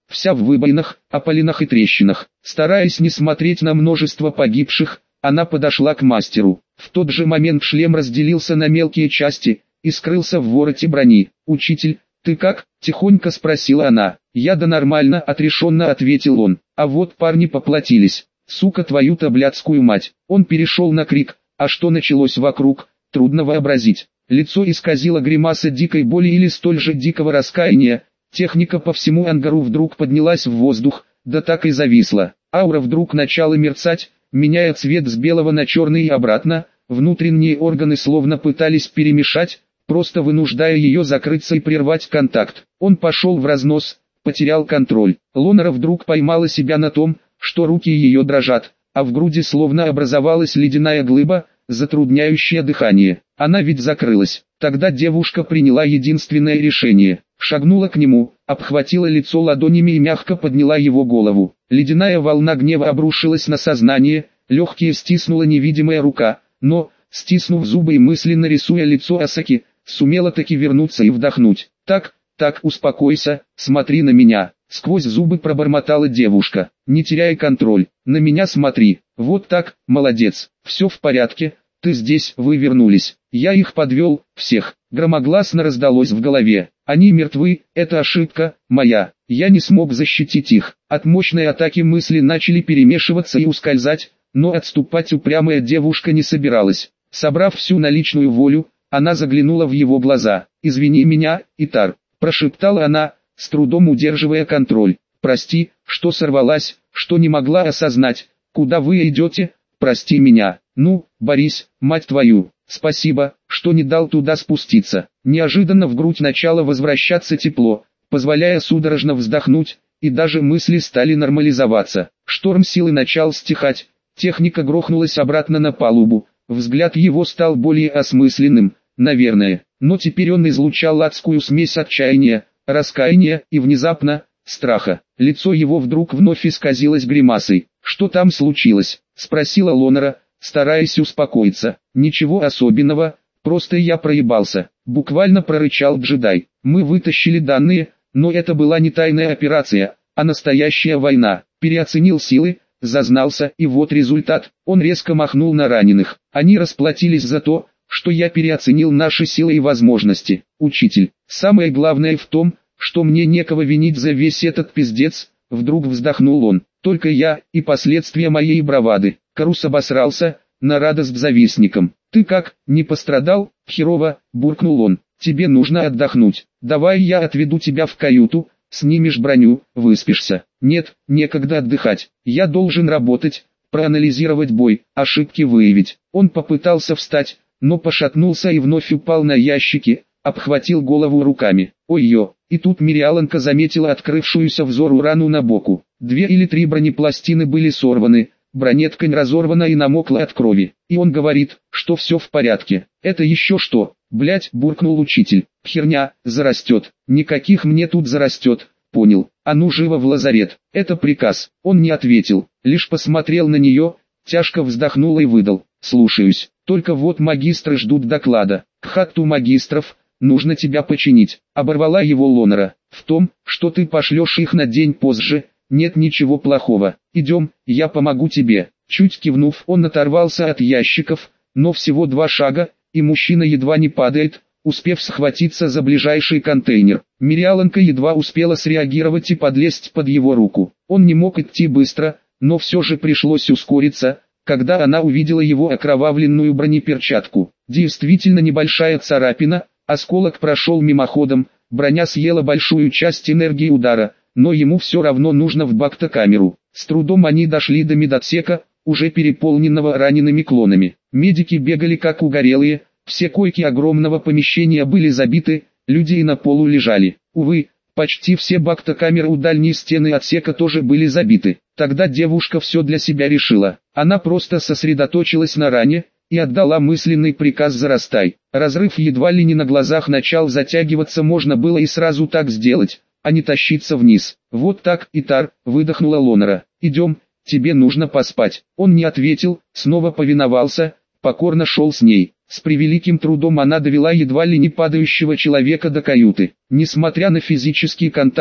вся в выбоинах, опалинах и трещинах. Стараясь не смотреть на множество погибших, она подошла к мастеру. В тот же момент шлем разделился на мелкие части и скрылся в вороте брони. «Учитель, ты как?» – тихонько спросила она. «Я да нормально», – отрешенно ответил он. «А вот парни поплатились. Сука твою-то блядскую мать!» Он перешел на крик, а что началось вокруг, трудно вообразить. Лицо исказило гримаса дикой боли или столь же дикого раскаяния. Техника по всему ангару вдруг поднялась в воздух, да так и зависла. Аура вдруг начала мерцать, меняя цвет с белого на черный и обратно. Внутренние органы словно пытались перемешать, просто вынуждая ее закрыться и прервать контакт. Он пошел в разнос, потерял контроль. Лонера вдруг поймала себя на том, что руки ее дрожат, а в груди словно образовалась ледяная глыба, затрудняющая дыхание. Она ведь закрылась. Тогда девушка приняла единственное решение. Шагнула к нему, обхватила лицо ладонями и мягко подняла его голову. Ледяная волна гнева обрушилась на сознание, легкие стиснула невидимая рука, но, стиснув зубы и мысленно рисуя лицо Асаки, сумела таки вернуться и вдохнуть. «Так, так, успокойся, смотри на меня», — сквозь зубы пробормотала девушка. «Не теряй контроль, на меня смотри, вот так, молодец, все в порядке, ты здесь, вы вернулись, я их подвел, всех». Громогласно раздалось в голове. «Они мертвы, это ошибка, моя, я не смог защитить их». От мощной атаки мысли начали перемешиваться и ускользать, но отступать упрямая девушка не собиралась. Собрав всю наличную волю, она заглянула в его глаза. «Извини меня, Итар», – прошептала она, с трудом удерживая контроль. «Прости, что сорвалась, что не могла осознать, куда вы идете, прости меня. Ну, Борис, мать твою, спасибо, что не дал туда спуститься». Неожиданно в грудь начало возвращаться тепло, позволяя судорожно вздохнуть, и даже мысли стали нормализоваться. Шторм силы начал стихать, техника грохнулась обратно на палубу, взгляд его стал более осмысленным, наверное, но теперь он излучал адскую смесь отчаяния, раскаяния и внезапно, страха. Лицо его вдруг вновь исказилось гримасой. «Что там случилось?» – спросила Лонера, стараясь успокоиться. «Ничего особенного, просто я проебался», – буквально прорычал джедай. «Мы вытащили данные, но это была не тайная операция, а настоящая война. Переоценил силы, зазнался, и вот результат». Он резко махнул на раненых. «Они расплатились за то, что я переоценил наши силы и возможности. Учитель, самое главное в том, что мне некого винить за весь этот пиздец», — вдруг вздохнул он. «Только я, и последствия моей бравады». Карус обосрался, на радость завистникам. «Ты как, не пострадал?» «Херово», — буркнул он. «Тебе нужно отдохнуть. Давай я отведу тебя в каюту, снимешь броню, выспишься». «Нет, некогда отдыхать. Я должен работать, проанализировать бой, ошибки выявить». Он попытался встать, но пошатнулся и вновь упал на ящики, обхватил голову руками. «Ой-ё!» И тут Мириаланка заметила открывшуюся взору рану на боку. Две или три бронепластины были сорваны, бронеткань разорвана и намокла от крови. И он говорит, что все в порядке. «Это еще что?» «Блядь», буркнул учитель. «Херня, зарастет». «Никаких мне тут зарастет». «Понял. А ну живо в лазарет». «Это приказ». Он не ответил, лишь посмотрел на нее, тяжко вздохнул и выдал. «Слушаюсь. Только вот магистры ждут доклада». «К хату магистров, нужно тебя починить», — оборвала его Лонера. «В том, что ты пошлешь их на день позже, нет ничего плохого. Идем, я помогу тебе». Чуть кивнув, он оторвался от ящиков, но всего два шага, и мужчина едва не падает, успев схватиться за ближайший контейнер. Мириаланка едва успела среагировать и подлезть под его руку. Он не мог идти быстро, но все же пришлось ускориться, когда она увидела его окровавленную бронеперчатку. Действительно небольшая царапина, осколок прошел мимоходом, броня съела большую часть энергии удара, но ему все равно нужно в бактокамеру. С трудом они дошли до медотсека, уже переполненного ранеными клонами. Медики бегали как угорелые, все койки огромного помещения были забиты, люди и на полу лежали. Увы, почти все бактокамеры у дальней стены отсека тоже были забиты. Тогда девушка все для себя решила. Она просто сосредоточилась на ране и отдала мысленный приказ «зарастай». Разрыв едва ли не на глазах начал затягиваться, можно было и сразу так сделать, а не тащиться вниз. «Вот так, Итар», — выдохнула Лонера. «Идем, тебе нужно поспать». Он не ответил, снова повиновался, покорно шел с ней. С превеликим трудом она довела едва ли не падающего человека до каюты. Несмотря на физический контакт,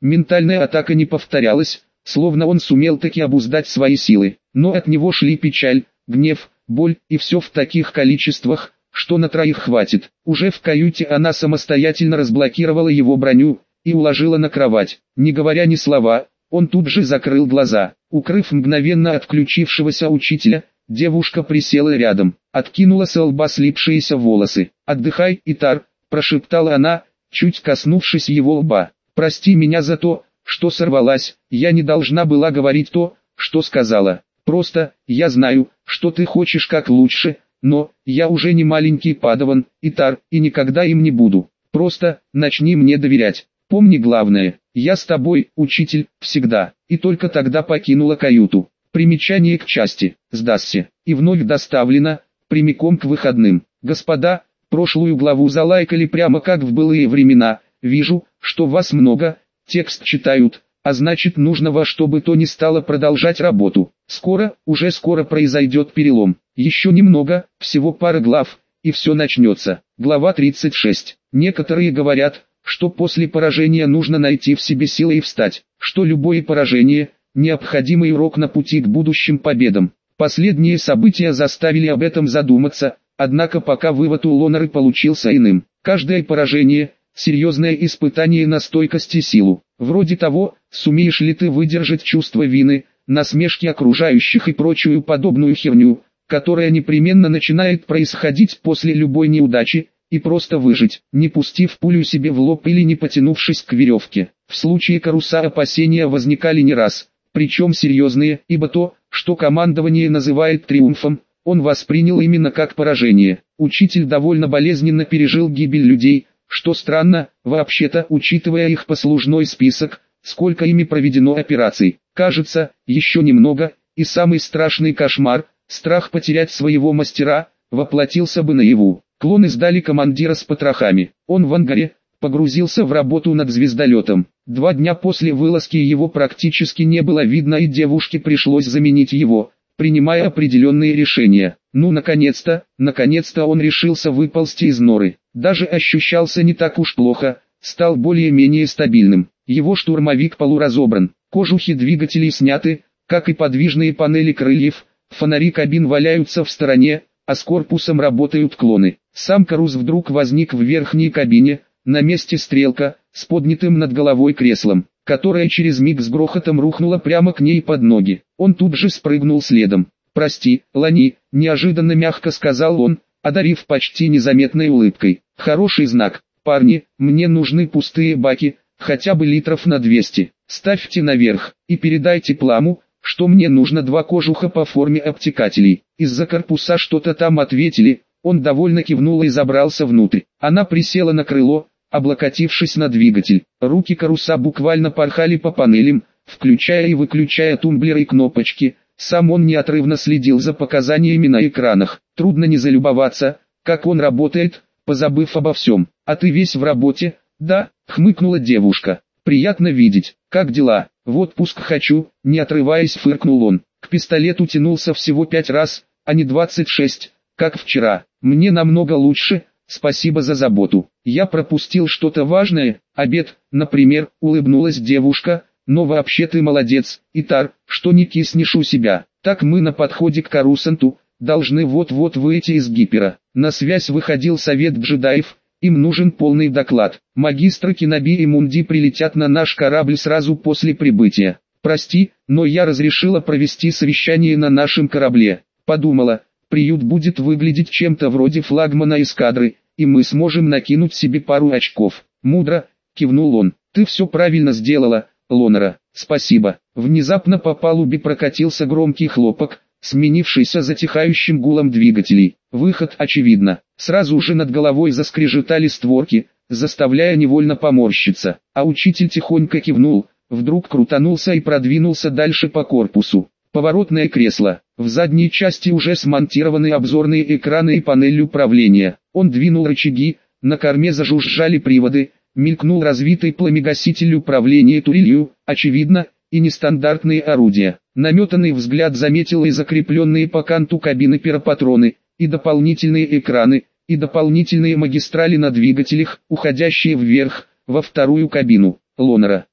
Ментальная атака не повторялась, словно он сумел таки обуздать свои силы. Но от него шли печаль, гнев, боль и все в таких количествах, что на троих хватит. Уже в каюте она самостоятельно разблокировала его броню и уложила на кровать. Не говоря ни слова, он тут же закрыл глаза. Укрыв мгновенно отключившегося учителя, девушка присела рядом, откинула с лба слипшиеся волосы. «Отдыхай, Итар», – прошептала она, чуть коснувшись его лба. «Прости меня за то, что сорвалась, я не должна была говорить то, что сказала. Просто, я знаю, что ты хочешь как лучше, но, я уже не маленький падаван, Итар, и никогда им не буду. Просто, начни мне доверять. Помни главное, я с тобой, учитель, всегда». И только тогда покинула каюту. Примечание к части, сдасться, и вновь доставлено, прямиком к выходным. Господа, прошлую главу залайкали прямо как в былые времена, вижу, что вас много, текст читают, а значит нужно во что бы то ни стало продолжать работу. Скоро, уже скоро произойдет перелом. Еще немного, всего пара глав, и все начнется. Глава тридцать шесть. Некоторые говорят, что после поражения нужно найти в себе силы и встать, что любое поражение – необходимый урок на пути к будущим победам. Последние события заставили об этом задуматься, однако пока вывод у Лонары получился иным. Каждое поражение – серьезное испытание на стойкость и силу. Вроде того, сумеешь ли ты выдержать чувство вины, насмешки окружающих и прочую подобную херню, которая непременно начинает происходить после любой неудачи, и просто выжить, не пустив пулю себе в лоб или не потянувшись к веревке. В случае Каруса опасения возникали не раз, причем серьезные, ибо то, что командование называет триумфом, он воспринял именно как поражение. Учитель довольно болезненно пережил гибель людей, что странно, вообще-то, учитывая их послужной список, сколько ими проведено операций. Кажется, еще немного, и самый страшный кошмар, страх потерять своего мастера, воплотился бы наяву. Клоны сдали командира с потрохами. Он в ангаре погрузился в работу над звездолетом. Два дня после вылазки его практически не было видно, и девушке пришлось заменить его, принимая определенные решения. Ну наконец-то, наконец-то он решился выползти из норы. Даже ощущался не так уж плохо, стал более-менее стабильным. Его штурмовик полуразобран, кожухи двигателей сняты, как и подвижные панели крыльев, фонари кабин валяются в стороне, а с корпусом работают клоны. Сам Карус вдруг возник в верхней кабине, на месте стрелка, с поднятым над головой креслом, которое через миг с грохотом рухнуло прямо к ней под ноги. Он тут же спрыгнул следом. «Прости, Лани», – неожиданно мягко сказал он, одарив почти незаметной улыбкой. «Хороший знак. Парни, мне нужны пустые баки, хотя бы литров на двести. Ставьте наверх, и передайте Пламу, что мне нужно два кожуха по форме обтекателей». Из-за корпуса что-то там ответили, он довольно кивнул и забрался внутрь. Она присела на крыло, облокотившись на двигатель. Руки Каруса буквально порхали по панелям, включая и выключая тумблеры и кнопочки. Сам он неотрывно следил за показаниями на экранах. Трудно не залюбоваться, как он работает, позабыв обо всем. «А ты весь в работе?» «Да», — хмыкнула девушка. «Приятно видеть. Как дела?» «В отпуск хочу», — не отрываясь фыркнул он. К пистолету тянулся всего пять раз, а не двадцать шесть, как вчера. «Мне намного лучше, спасибо за заботу. Я пропустил что-то важное, обед, например», — улыбнулась девушка. «Но вообще ты молодец, Итар, что не киснешь у себя. Так мы на подходе к Карусанту, должны вот-вот выйти из гипера». На связь выходил совет джедаев, им нужен полный доклад. Магистры Киноби и Мунди прилетят на наш корабль сразу после прибытия. «Прости, но я разрешила провести совещание на нашем корабле. Подумала, приют будет выглядеть чем-то вроде флагмана эскадры, и мы сможем накинуть себе пару очков». «Мудро», — кивнул он. «Ты все правильно сделала, Лонара, спасибо». Внезапно по палубе прокатился громкий хлопок, сменившийся затихающим гулом двигателей. Выход очевидно. Сразу же над головой заскрежетали створки, заставляя невольно поморщиться. А учитель тихонько кивнул, вдруг крутанулся и продвинулся дальше по корпусу. Поворотное кресло. В задней части уже смонтированы обзорные экраны и панель управления. Он двинул рычаги, на корме зажужжали приводы, мелькнул развитый пламегаситель управления турелью, очевидно, и нестандартные орудия. Наметанный взгляд заметил и закрепленные по канту кабины пиропатроны, и дополнительные экраны, и дополнительные магистрали на двигателях, уходящие вверх, во вторую кабину. «Лонара,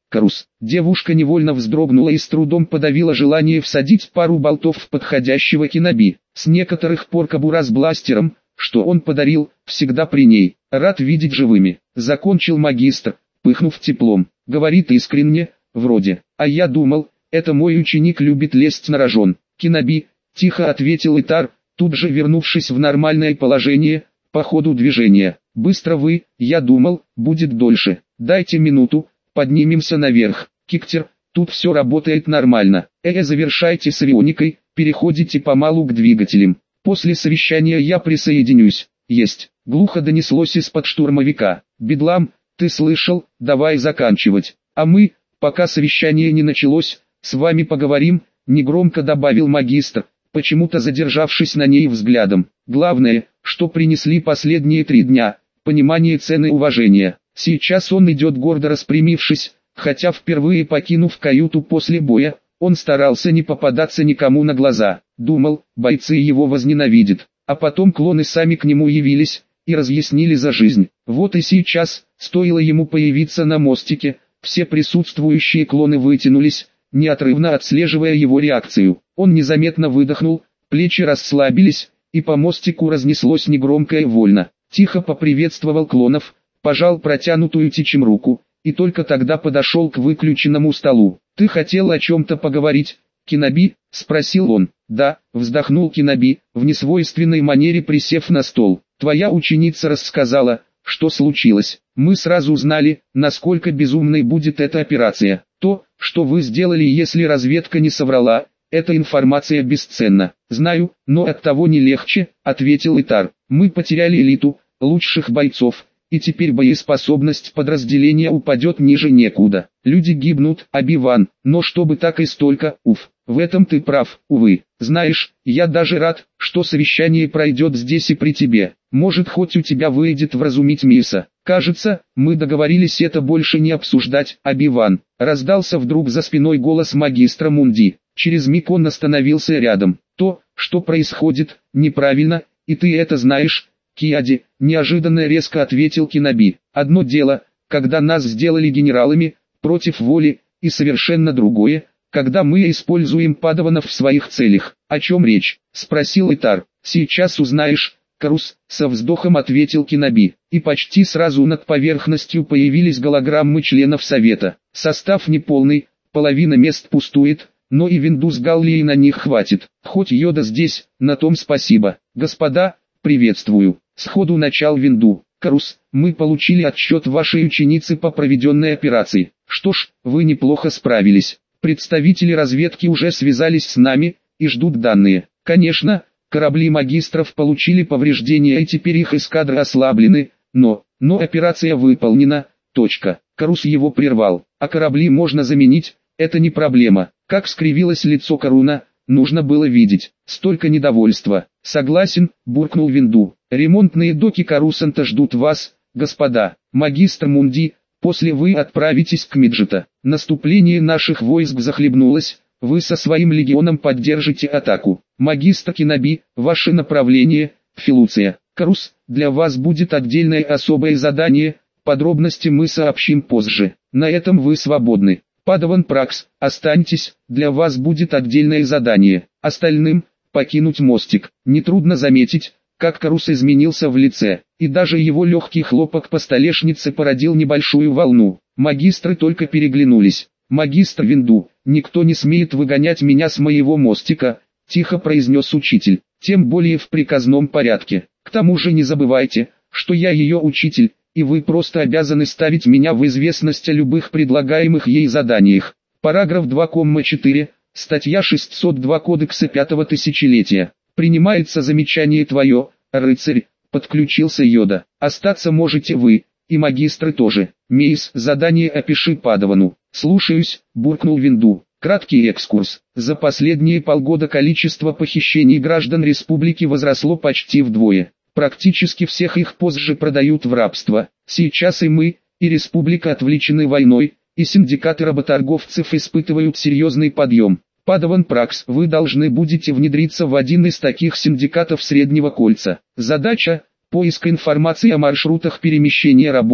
Карус. Девушка невольно вздрогнула и с трудом подавила желание всадить пару болтов в подходящего Киноби. С некоторых пор кобура с бластером, что он подарил, всегда при ней. Рад видеть живыми. Закончил магистр, пыхнув теплом. Говорит искренне, вроде. А я думал, это мой ученик любит лезть на рожон. Киноби, тихо ответил Итар, тут же вернувшись в нормальное положение, по ходу движения. Быстро вы, я думал, будет дольше. Дайте минуту, поднимемся наверх. Киктер, тут все работает нормально. Э, завершайте с авионикой, переходите помалу к двигателям. После совещания я присоединюсь. Есть. Глухо донеслось из-под штурмовика. Бедлам, ты слышал, давай заканчивать. А мы, пока совещание не началось, с вами поговорим, негромко добавил магистр, почему-то задержавшись на ней взглядом. Главное, что принесли последние три дня, понимание цены уважения. Сейчас он идет гордо распрямившись, хотя впервые покинув каюту после боя, он старался не попадаться никому на глаза. Думал, бойцы его возненавидят, а потом клоны сами к нему явились и разъяснили за жизнь. Вот и сейчас, стоило ему появиться на мостике, все присутствующие клоны вытянулись, неотрывно отслеживая его реакцию. Он незаметно выдохнул, плечи расслабились, и по мостику разнеслось негромко и вольно. Тихо поприветствовал клонов, пожал протянутую Тичем руку, и только тогда подошел к выключенному столу. «Ты хотел о чем-то поговорить, Киноби?» – спросил он. «Да», – вздохнул Киноби, в несвойственной манере присев на стол. «Твоя ученица рассказала, что случилось. Мы сразу знали, насколько безумной будет эта операция. То, что вы сделали, если разведка не соврала, эта информация бесценна. Знаю, но от того не легче», – ответил Итар. «Мы потеряли элиту, лучших бойцов, и теперь боеспособность подразделения упадет ниже некуда. Люди гибнут, Оби-Ван, но чтобы так и столько, уф, в этом ты прав, увы. Знаешь, я даже рад, что совещание пройдет здесь и при тебе. Может, хоть у тебя выйдет вразумить Миса. Кажется, мы договорились это больше не обсуждать, Оби-Ван». Раздался вдруг за спиной голос магистра Мунди. Через миг он остановился рядом. «То, что происходит, неправильно, и ты это знаешь, Киади», — неожиданно резко ответил Киноби. «Одно дело, когда нас сделали генералами, против воли, и совершенно другое, когда мы используем падаванов в своих целях». «О чем речь?» — спросил Итар. «Сейчас узнаешь, Карус», — со вздохом ответил Киноби. И почти сразу над поверхностью появились голограммы членов Совета. Состав неполный, половина мест пустует, но и Винду с Галлией на них хватит. Хоть Йода здесь, на том спасибо. «Господа, приветствую», — сходу начал Винду. «Карус, мы получили отчет вашей ученицы по проведенной операции. Что ж, вы неплохо справились. Представители разведки уже связались с нами и ждут данные. Конечно, корабли магистров получили повреждения и теперь их эскадры ослаблены, но, но операция выполнена, точка». Карус его прервал. «А корабли можно заменить, это не проблема». Как скривилось лицо Каруна, нужно было видеть. Столько недовольства. «Согласен», — буркнул Винду. «Ремонтные доки Карусанта ждут вас, господа. Магистр Мунди, после вы отправитесь к Миджета. Наступление наших войск захлебнулось, вы со своим легионом поддержите атаку. Магистр Киноби, ваше направление, Филуция. Карус, для вас будет отдельное особое задание, подробности мы сообщим позже. На этом вы свободны. Падаван Пракс, останьтесь, для вас будет отдельное задание. Остальным – покинуть мостик». Нетрудно заметить, как Карус изменился в лице, и даже его легкий хлопок по столешнице породил небольшую волну. Магистры только переглянулись. «Магистр Винду, никто не смеет выгонять меня с моего мостика», – тихо произнес учитель, – «тем более в приказном порядке. К тому же не забывайте, что я ее учитель, и вы просто обязаны ставить меня в известность о любых предлагаемых ей заданиях». Параграф два точка четыре, статья шестьсот два Кодекса пятого тысячелетия. «Принимается замечание твое, рыцарь», — подключился Йода. «Остаться можете вы, и магистры тоже. Мейс, задание опиши Падавану». «Слушаюсь», — буркнул Винду. Краткий экскурс. За последние полгода количество похищений граждан республики возросло почти вдвое. Практически всех их позже продают в рабство. Сейчас и мы, и республика отвлечены войной, и синдикаты работорговцев испытывают серьезный подъем. Падаван Пракс, вы должны будете внедриться в один из таких синдикатов Среднего Кольца. Задача – поиск информации о маршрутах перемещения рабов,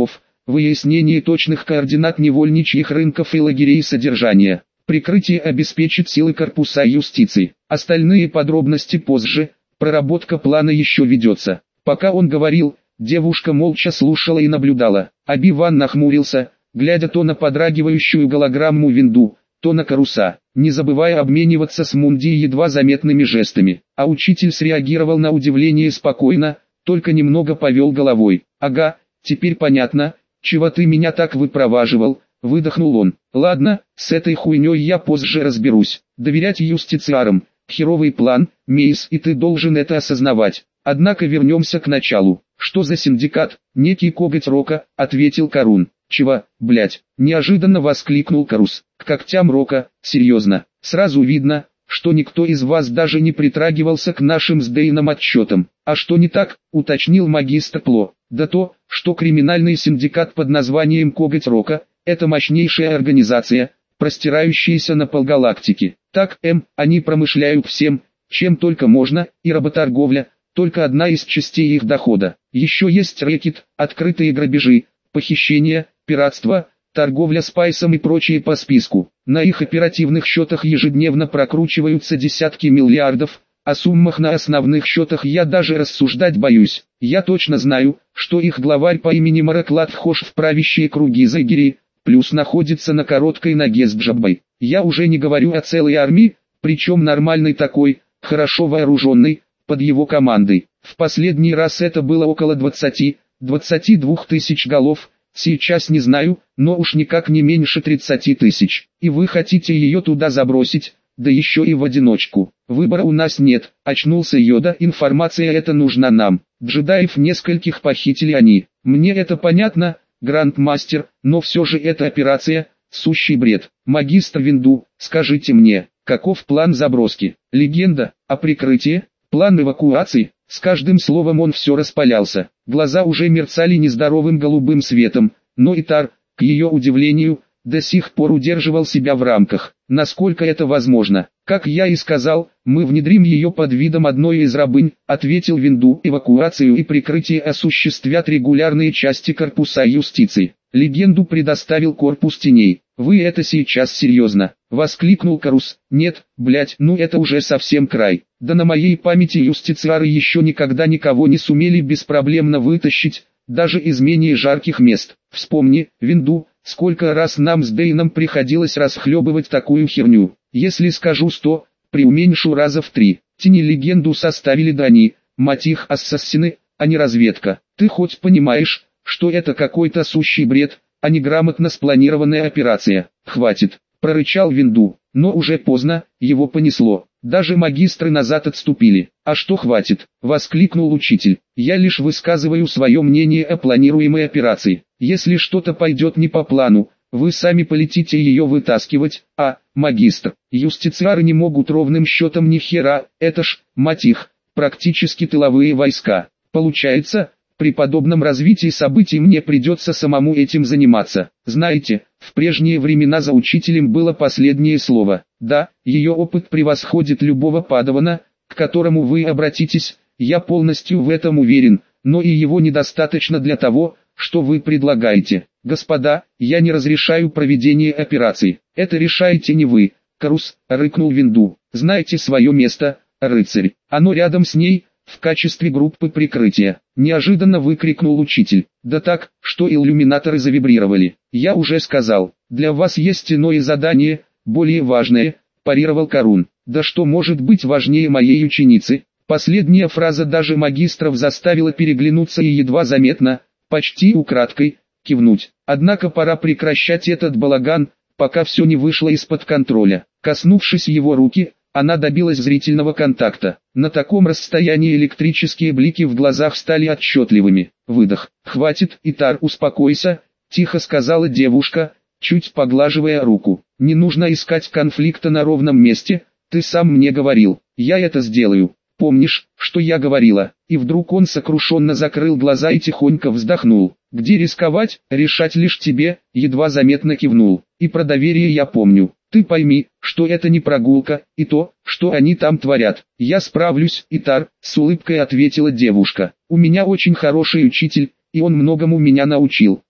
выяснение точных координат невольничьих рынков и лагерей содержания. Прикрытие обеспечит силы корпуса юстиции. Остальные подробности позже, проработка плана еще ведется. Пока он говорил, девушка молча слушала и наблюдала. Оби-Ван нахмурился, глядя то на подрагивающую голограмму Винду, то на Каруса, не забывая обмениваться с Мунди едва заметными жестами. А учитель среагировал на удивление спокойно, только немного повел головой. «Ага, теперь понятно, чего ты меня так выпроваживал», — выдохнул он. «Ладно, с этой хуйней я позже разберусь. Доверять юстициарам — херовый план, Мейс, и ты должен это осознавать. Однако вернемся к началу. Что за синдикат?» «Некий коготь Рока», — ответил Карун. «Чего, блять?» — неожиданно воскликнул Карус. «К когтям Рока, серьезно. Сразу видно, что никто из вас даже не притрагивался к нашим с Дейном отчетам». «А что не так?» — уточнил магистр Пло. «Да то, что криминальный синдикат под названием Коготь Рока — это мощнейшая организация, простирающаяся на полгалактики. Так, М, они промышляют всем, чем только можно, и работорговля — только одна из частей их дохода. Еще есть рэкет, открытые грабежи, похищения, пиратство, торговля спайсом и прочее по списку. На их оперативных счетах ежедневно прокручиваются десятки миллиардов, о суммах на основных счетах я даже рассуждать боюсь. Я точно знаю, что их главарь по имени Мараклад вхож в правящие круги Зайгири, плюс находится на короткой ноге с Джаббой. Я уже не говорю о целой армии, причем нормальной такой, хорошо вооруженной, под его командой. В последний раз это было около двадцати-двадцати двух тысяч голов, сейчас не знаю, но уж никак не меньше тридцати тысяч. И вы хотите ее туда забросить, да еще и в одиночку. Выбора у нас нет, очнулся Йода, информация эта нужна нам. Джедаев нескольких похитили они. Мне это понятно, Грандмастер, но все же эта операция – сущий бред. Магистр Винду, скажите мне, каков план заброски? Легенда о прикрытии? План эвакуации? С каждым словом он все распалялся. Глаза уже мерцали нездоровым голубым светом, но Итар, к ее удивлению, до сих пор удерживал себя в рамках. Насколько это возможно? Как я и сказал, мы внедрим ее под видом одной из рабынь, ответил Винду. Эвакуацию и прикрытие осуществят регулярные части корпуса юстиции. Легенду предоставил корпус теней. Вы это сейчас серьезно? Воскликнул Карус. Нет, блять, ну это уже совсем край. Да на моей памяти юстициары еще никогда никого не сумели беспроблемно вытащить, даже из менее жарких мест. Вспомни, Винду, сколько раз нам с Дейном приходилось расхлебывать такую херню. Если скажу сто, преуменьшу раза в три. Тени легенду составили да они, мать их, ассасины, а не разведка. Ты хоть понимаешь, что это какой-то сущий бред, а не грамотно спланированная операция? Хватит, прорычал Винду, но уже поздно, его понесло. Даже магистры назад отступили. «А что хватит?» – воскликнул учитель. «Я лишь высказываю свое мнение о планируемой операции. Если что-то пойдет не по плану, вы сами полетите ее вытаскивать, а, магистр, юстициары не могут ровным счетом ни хера, это ж, мать их, практически тыловые войска. Получается, при подобном развитии событий мне придется самому этим заниматься. Знаете, в прежние времена за учителем было последнее слово. Да, ее опыт превосходит любого падавана, к которому вы обратитесь, я полностью в этом уверен, но и его недостаточно для того, что вы предлагаете. Господа, я не разрешаю проведение операции. Это решаете не вы. Карус, рыкнул Винду. Знаете свое место, рыцарь. Оно рядом с ней, в качестве группы прикрытия. Неожиданно выкрикнул учитель. Да так, что иллюминаторы завибрировали. Я уже сказал, для вас есть иное задание, более важное, парировал Карун. Да что может быть важнее моей ученицы? Последняя фраза даже магистров заставила переглянуться и едва заметно, почти украдкой, кивнуть. Однако пора прекращать этот балаган, пока все не вышло из-под контроля. Коснувшись его руки, она добилась зрительного контакта. На таком расстоянии электрические блики в глазах стали отчетливыми. Выдох. «Хватит, Итар, успокойся», — тихо сказала девушка, чуть поглаживая руку. «Не нужно искать конфликта на ровном месте, ты сам мне говорил, я это сделаю. Помнишь, что я говорила?» И вдруг он сокрушенно закрыл глаза и тихонько вздохнул. «Где рисковать, решать лишь тебе», — едва заметно кивнул. «И про доверие я помню. Ты пойми, что это не прогулка, и то, что они там творят. Я справлюсь, Итар», — с улыбкой ответила девушка. «У меня очень хороший учитель, и он многому меня научил.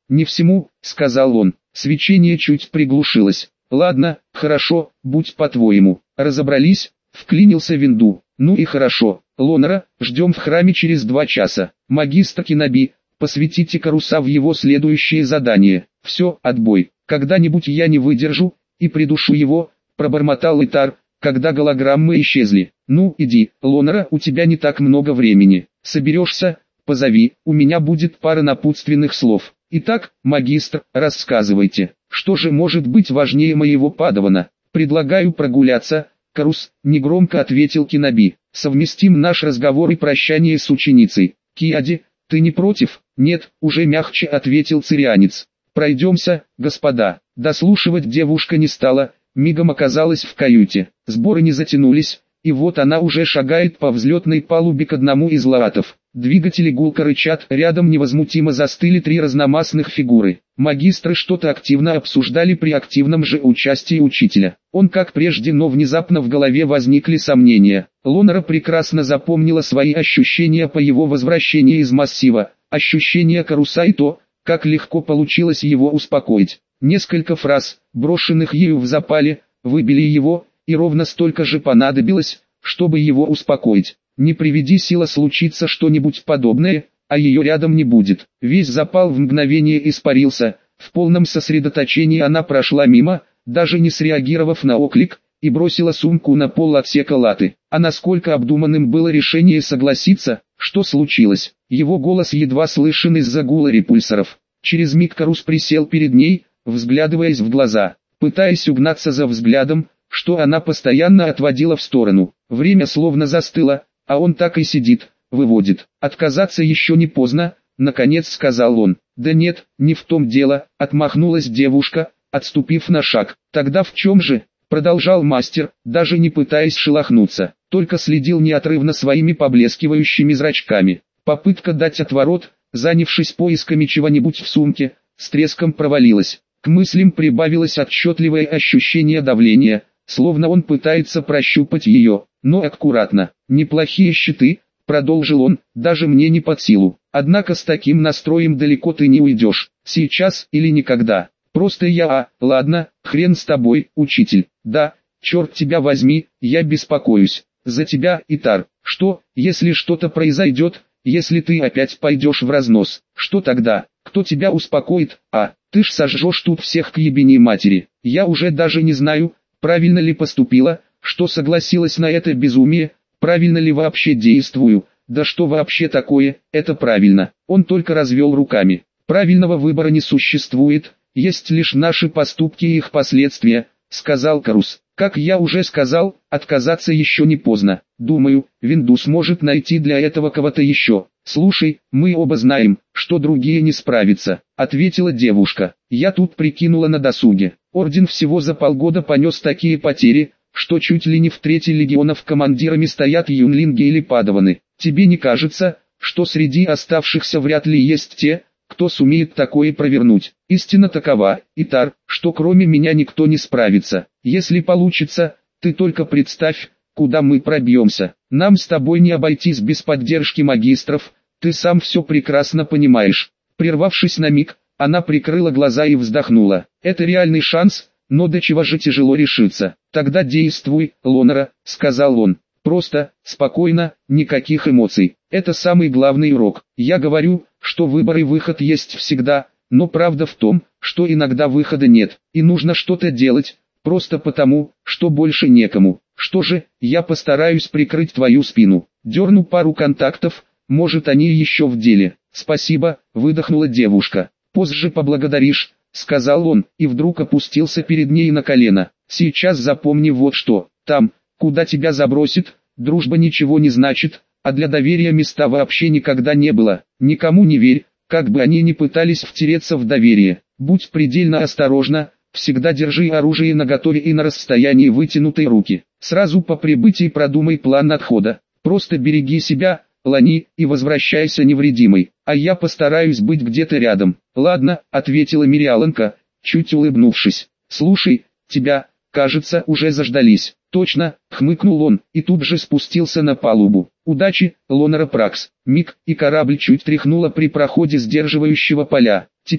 «Не всему», — сказал он. Свечение чуть приглушилось. «Ладно, хорошо, будь по-твоему. Разобрались?» — вклинился Винду. «Ну и хорошо. Лонера, ждем в храме через два часа. Магистр Киноби, посвятите Каруса в его следующее задание. Все, отбой. Когда-нибудь я не выдержу и придушу его», — пробормотал Итар, когда голограммы исчезли. «Ну, иди, Лонера, у тебя не так много времени. Соберешься, позови, у меня будет пара напутственных слов. Итак, магистр, рассказывайте, что же может быть важнее моего падавана?» «Предлагаю прогуляться, Карус», — негромко ответил Киноби. «Совместим наш разговор и прощание с ученицей. Киади, ты не против?» «Нет», — уже мягче ответил цирианец. «Пройдемся, господа». Дослушивать девушка не стала, мигом оказалась в каюте. Сборы не затянулись, и вот она уже шагает по взлетной палубе к одному из лаатов. Двигатели гулко рычат, рядом невозмутимо застыли три разномастных фигуры. Магистры что-то активно обсуждали при активном же участии учителя. Он как прежде, но внезапно в голове возникли сомнения. Лонера прекрасно запомнила свои ощущения по его возвращении из массива, ощущения Каруса и то, как легко получилось его успокоить. Несколько фраз, брошенных ею в запале, выбили его, и ровно столько же понадобилось, чтобы его успокоить. Не приведи сила случиться что-нибудь подобное, а ее рядом не будет. Весь запал в мгновение испарился, в полном сосредоточении она прошла мимо, даже не среагировав на оклик, и бросила сумку на пол отсека латы. А насколько обдуманным было решение согласиться, что случилось? Его голос едва слышен из-за гула репульсоров. Через миг Карус присел перед ней, взглядываясь в глаза, пытаясь угнаться за взглядом, что она постоянно отводила в сторону. Время словно застыло, а он так и сидит, выводит. «Отказаться еще не поздно», — наконец сказал он. «Да нет, не в том дело», — отмахнулась девушка, отступив на шаг. «Тогда в чем же?» — продолжал мастер, даже не пытаясь шелохнуться, только следил неотрывно своими поблескивающими зрачками. Попытка дать отворот, занявшись поисками чего-нибудь в сумке, с треском провалилась. К мыслям прибавилось отчетливое ощущение давления, словно он пытается прощупать ее, но аккуратно. «Неплохие щиты», — продолжил он, — «даже мне не под силу. Однако с таким настроем далеко ты не уйдешь, сейчас или никогда. Просто я, а, ладно, хрен с тобой, учитель. Да, черт тебя возьми, я беспокоюсь. За тебя, Итар. Что, если что-то произойдет, если ты опять пойдешь в разнос, что тогда? Кто тебя успокоит? А, ты ж сожжешь тут всех к ебени матери. Я уже даже не знаю, правильно ли поступила, что согласилась на это безумие, правильно ли вообще действую, да что вообще такое, это правильно». Он только развел руками. «Правильного выбора не существует, есть лишь наши поступки и их последствия», — сказал Карус. «Как я уже сказал, отказаться еще не поздно. Думаю, Винду сможет найти для этого кого-то еще». «Слушай, мы оба знаем, что другие не справятся», — ответила девушка. «Я тут прикинула на досуге. Орден всего за полгода понес такие потери, что чуть ли не в трети легионов командирами стоят юнлинги или падаваны. Тебе не кажется, что среди оставшихся вряд ли есть те, кто сумеет такое провернуть? Истина такова, Итар, что кроме меня никто не справится. Если получится, ты только представь, куда мы пробьемся. Нам с тобой не обойтись без поддержки магистров, ты сам все прекрасно понимаешь». Прервавшись на миг, она прикрыла глаза и вздохнула. «Это реальный шанс, но до чего же тяжело решиться. Тогда действуй, Лонера», — сказал он. «Просто, спокойно, никаких эмоций. Это самый главный урок. Я говорю, что выбор и выход есть всегда, но правда в том, что иногда выхода нет, и нужно что-то делать, просто потому, что больше некому. Что же, я постараюсь прикрыть твою спину. Дерну пару контактов, может они еще в деле». «Спасибо», — выдохнула девушка. «Позже поблагодаришь», — сказал он, и вдруг опустился перед ней на колено. «Сейчас запомни вот что, там, куда тебя забросит, дружба ничего не значит, а для доверия места вообще никогда не было. Никому не верь, как бы они ни пытались втереться в доверие. Будь предельно осторожна, всегда держи оружие наготове и на расстоянии вытянутой руки. Сразу по прибытии продумай план отхода. Просто береги себя, Лани, и возвращайся невредимой, а я постараюсь быть где-то рядом». «Ладно», — ответила Мириаланка, чуть улыбнувшись. «Слушай, тебя, кажется, уже заждались». «Точно», — хмыкнул он, и тут же спустился на палубу. «Удачи, Лонера Пракс». Миг, и корабль чуть тряхнуло при проходе сдерживающего поля. «Теперь,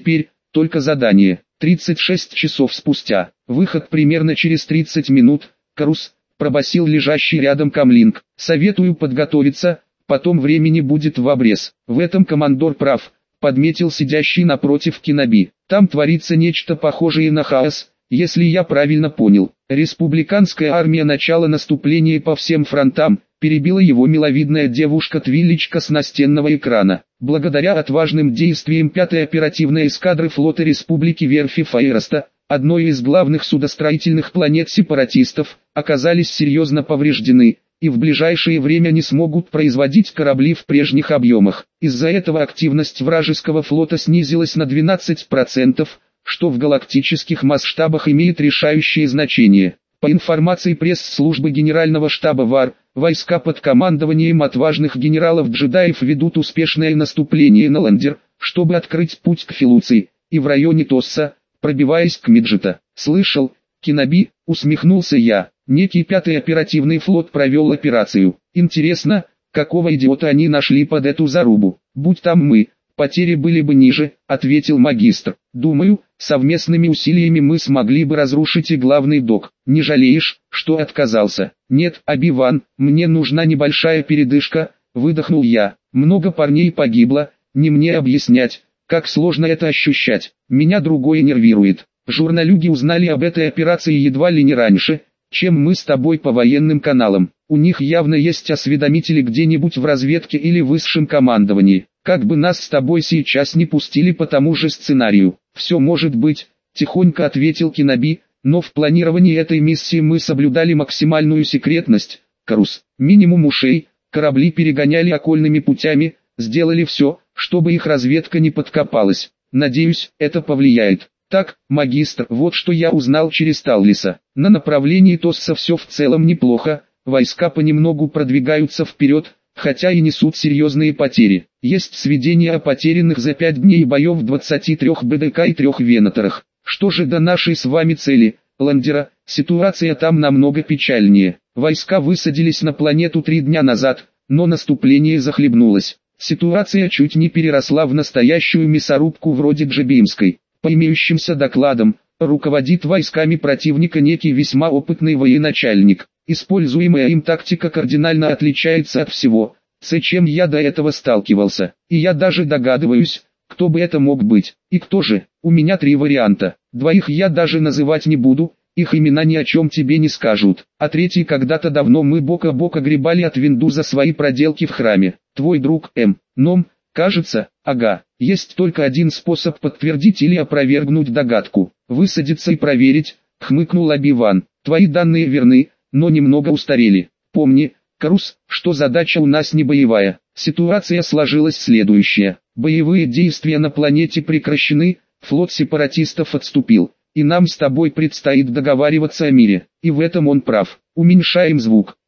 только задание. тридцать шесть часов спустя. Выход примерно через тридцать минут. Карус, пробасил лежащий рядом камлинг. Советую подготовиться, потом времени будет в обрез. В этом командор прав, подметил сидящий напротив Киноби. Там творится нечто похожее на хаос, если я правильно понял. Республиканская армия начала наступления по всем фронтам, перебила его миловидная девушка-твилечка с настенного экрана. Благодаря отважным действиям пятой оперативной эскадры флота Республики Верфи Фаероста, одной из главных судостроительных планет сепаратистов, оказались серьезно повреждены, и в ближайшее время не смогут производить корабли в прежних объемах. Из-за этого активность вражеского флота снизилась на двенадцать процентов, что в галактических масштабах имеет решающее значение. По информации пресс-службы Генерального штаба ВАР, войска под командованием отважных генералов-джедаев ведут успешное наступление на Ландер, чтобы открыть путь к Филуции, и в районе Тосса, пробиваясь к Миджета. «Слышал, Киноби», усмехнулся я, некий пятый оперативный флот провел операцию. Интересно, какого идиота они нашли под эту зарубу? Будь там мы, потери были бы ниже, ответил магистр. Думаю, совместными усилиями мы смогли бы разрушить и главный док. Не жалеешь, что отказался? Нет, Оби-Ван, мне нужна небольшая передышка, выдохнул я. Много парней погибло, не мне объяснять, как сложно это ощущать. Меня другое нервирует. Журналюги узнали об этой операции едва ли не раньше, чем мы с тобой по военным каналам. У них явно есть осведомители где-нибудь в разведке или высшем командовании. Как бы нас с тобой сейчас не пустили по тому же сценарию. Все может быть, тихонько ответил Киноби, но в планировании этой миссии мы соблюдали максимальную секретность. Карус, минимум ушей, корабли перегоняли окольными путями, сделали все, чтобы их разведка не подкопалась. Надеюсь, это повлияет. Так, магистр, вот что я узнал через Таллиса. На направлении Тосса все в целом неплохо, войска понемногу продвигаются вперед, хотя и несут серьезные потери. Есть сведения о потерянных за пять дней боев двадцати трёх БДК и трёх Венаторах. Что же до нашей с вами цели, Ландера, ситуация там намного печальнее. Войска высадились на планету три дня назад, но наступление захлебнулось. Ситуация чуть не переросла в настоящую мясорубку вроде Джебимской. По имеющимся докладам, руководит войсками противника некий весьма опытный военачальник. Используемая им тактика кардинально отличается от всего, с чем я до этого сталкивался. И я даже догадываюсь, кто бы это мог быть. И кто же? У меня три варианта. Двоих я даже называть не буду, их имена ни о чем тебе не скажут. А третий: когда-то давно мы бок о бок огребали от Винду за свои проделки в храме. Твой друг М. Ном, кажется, ага. Есть только один способ подтвердить или опровергнуть догадку. Высадиться и проверить, хмыкнул Оби-Ван. Твои данные верны, но немного устарели. Помни, Карус, что задача у нас не боевая. Ситуация сложилась следующая. Боевые действия на планете прекращены, флот сепаратистов отступил, и нам с тобой предстоит договариваться о мире. И в этом он прав. Уменьшаем звук.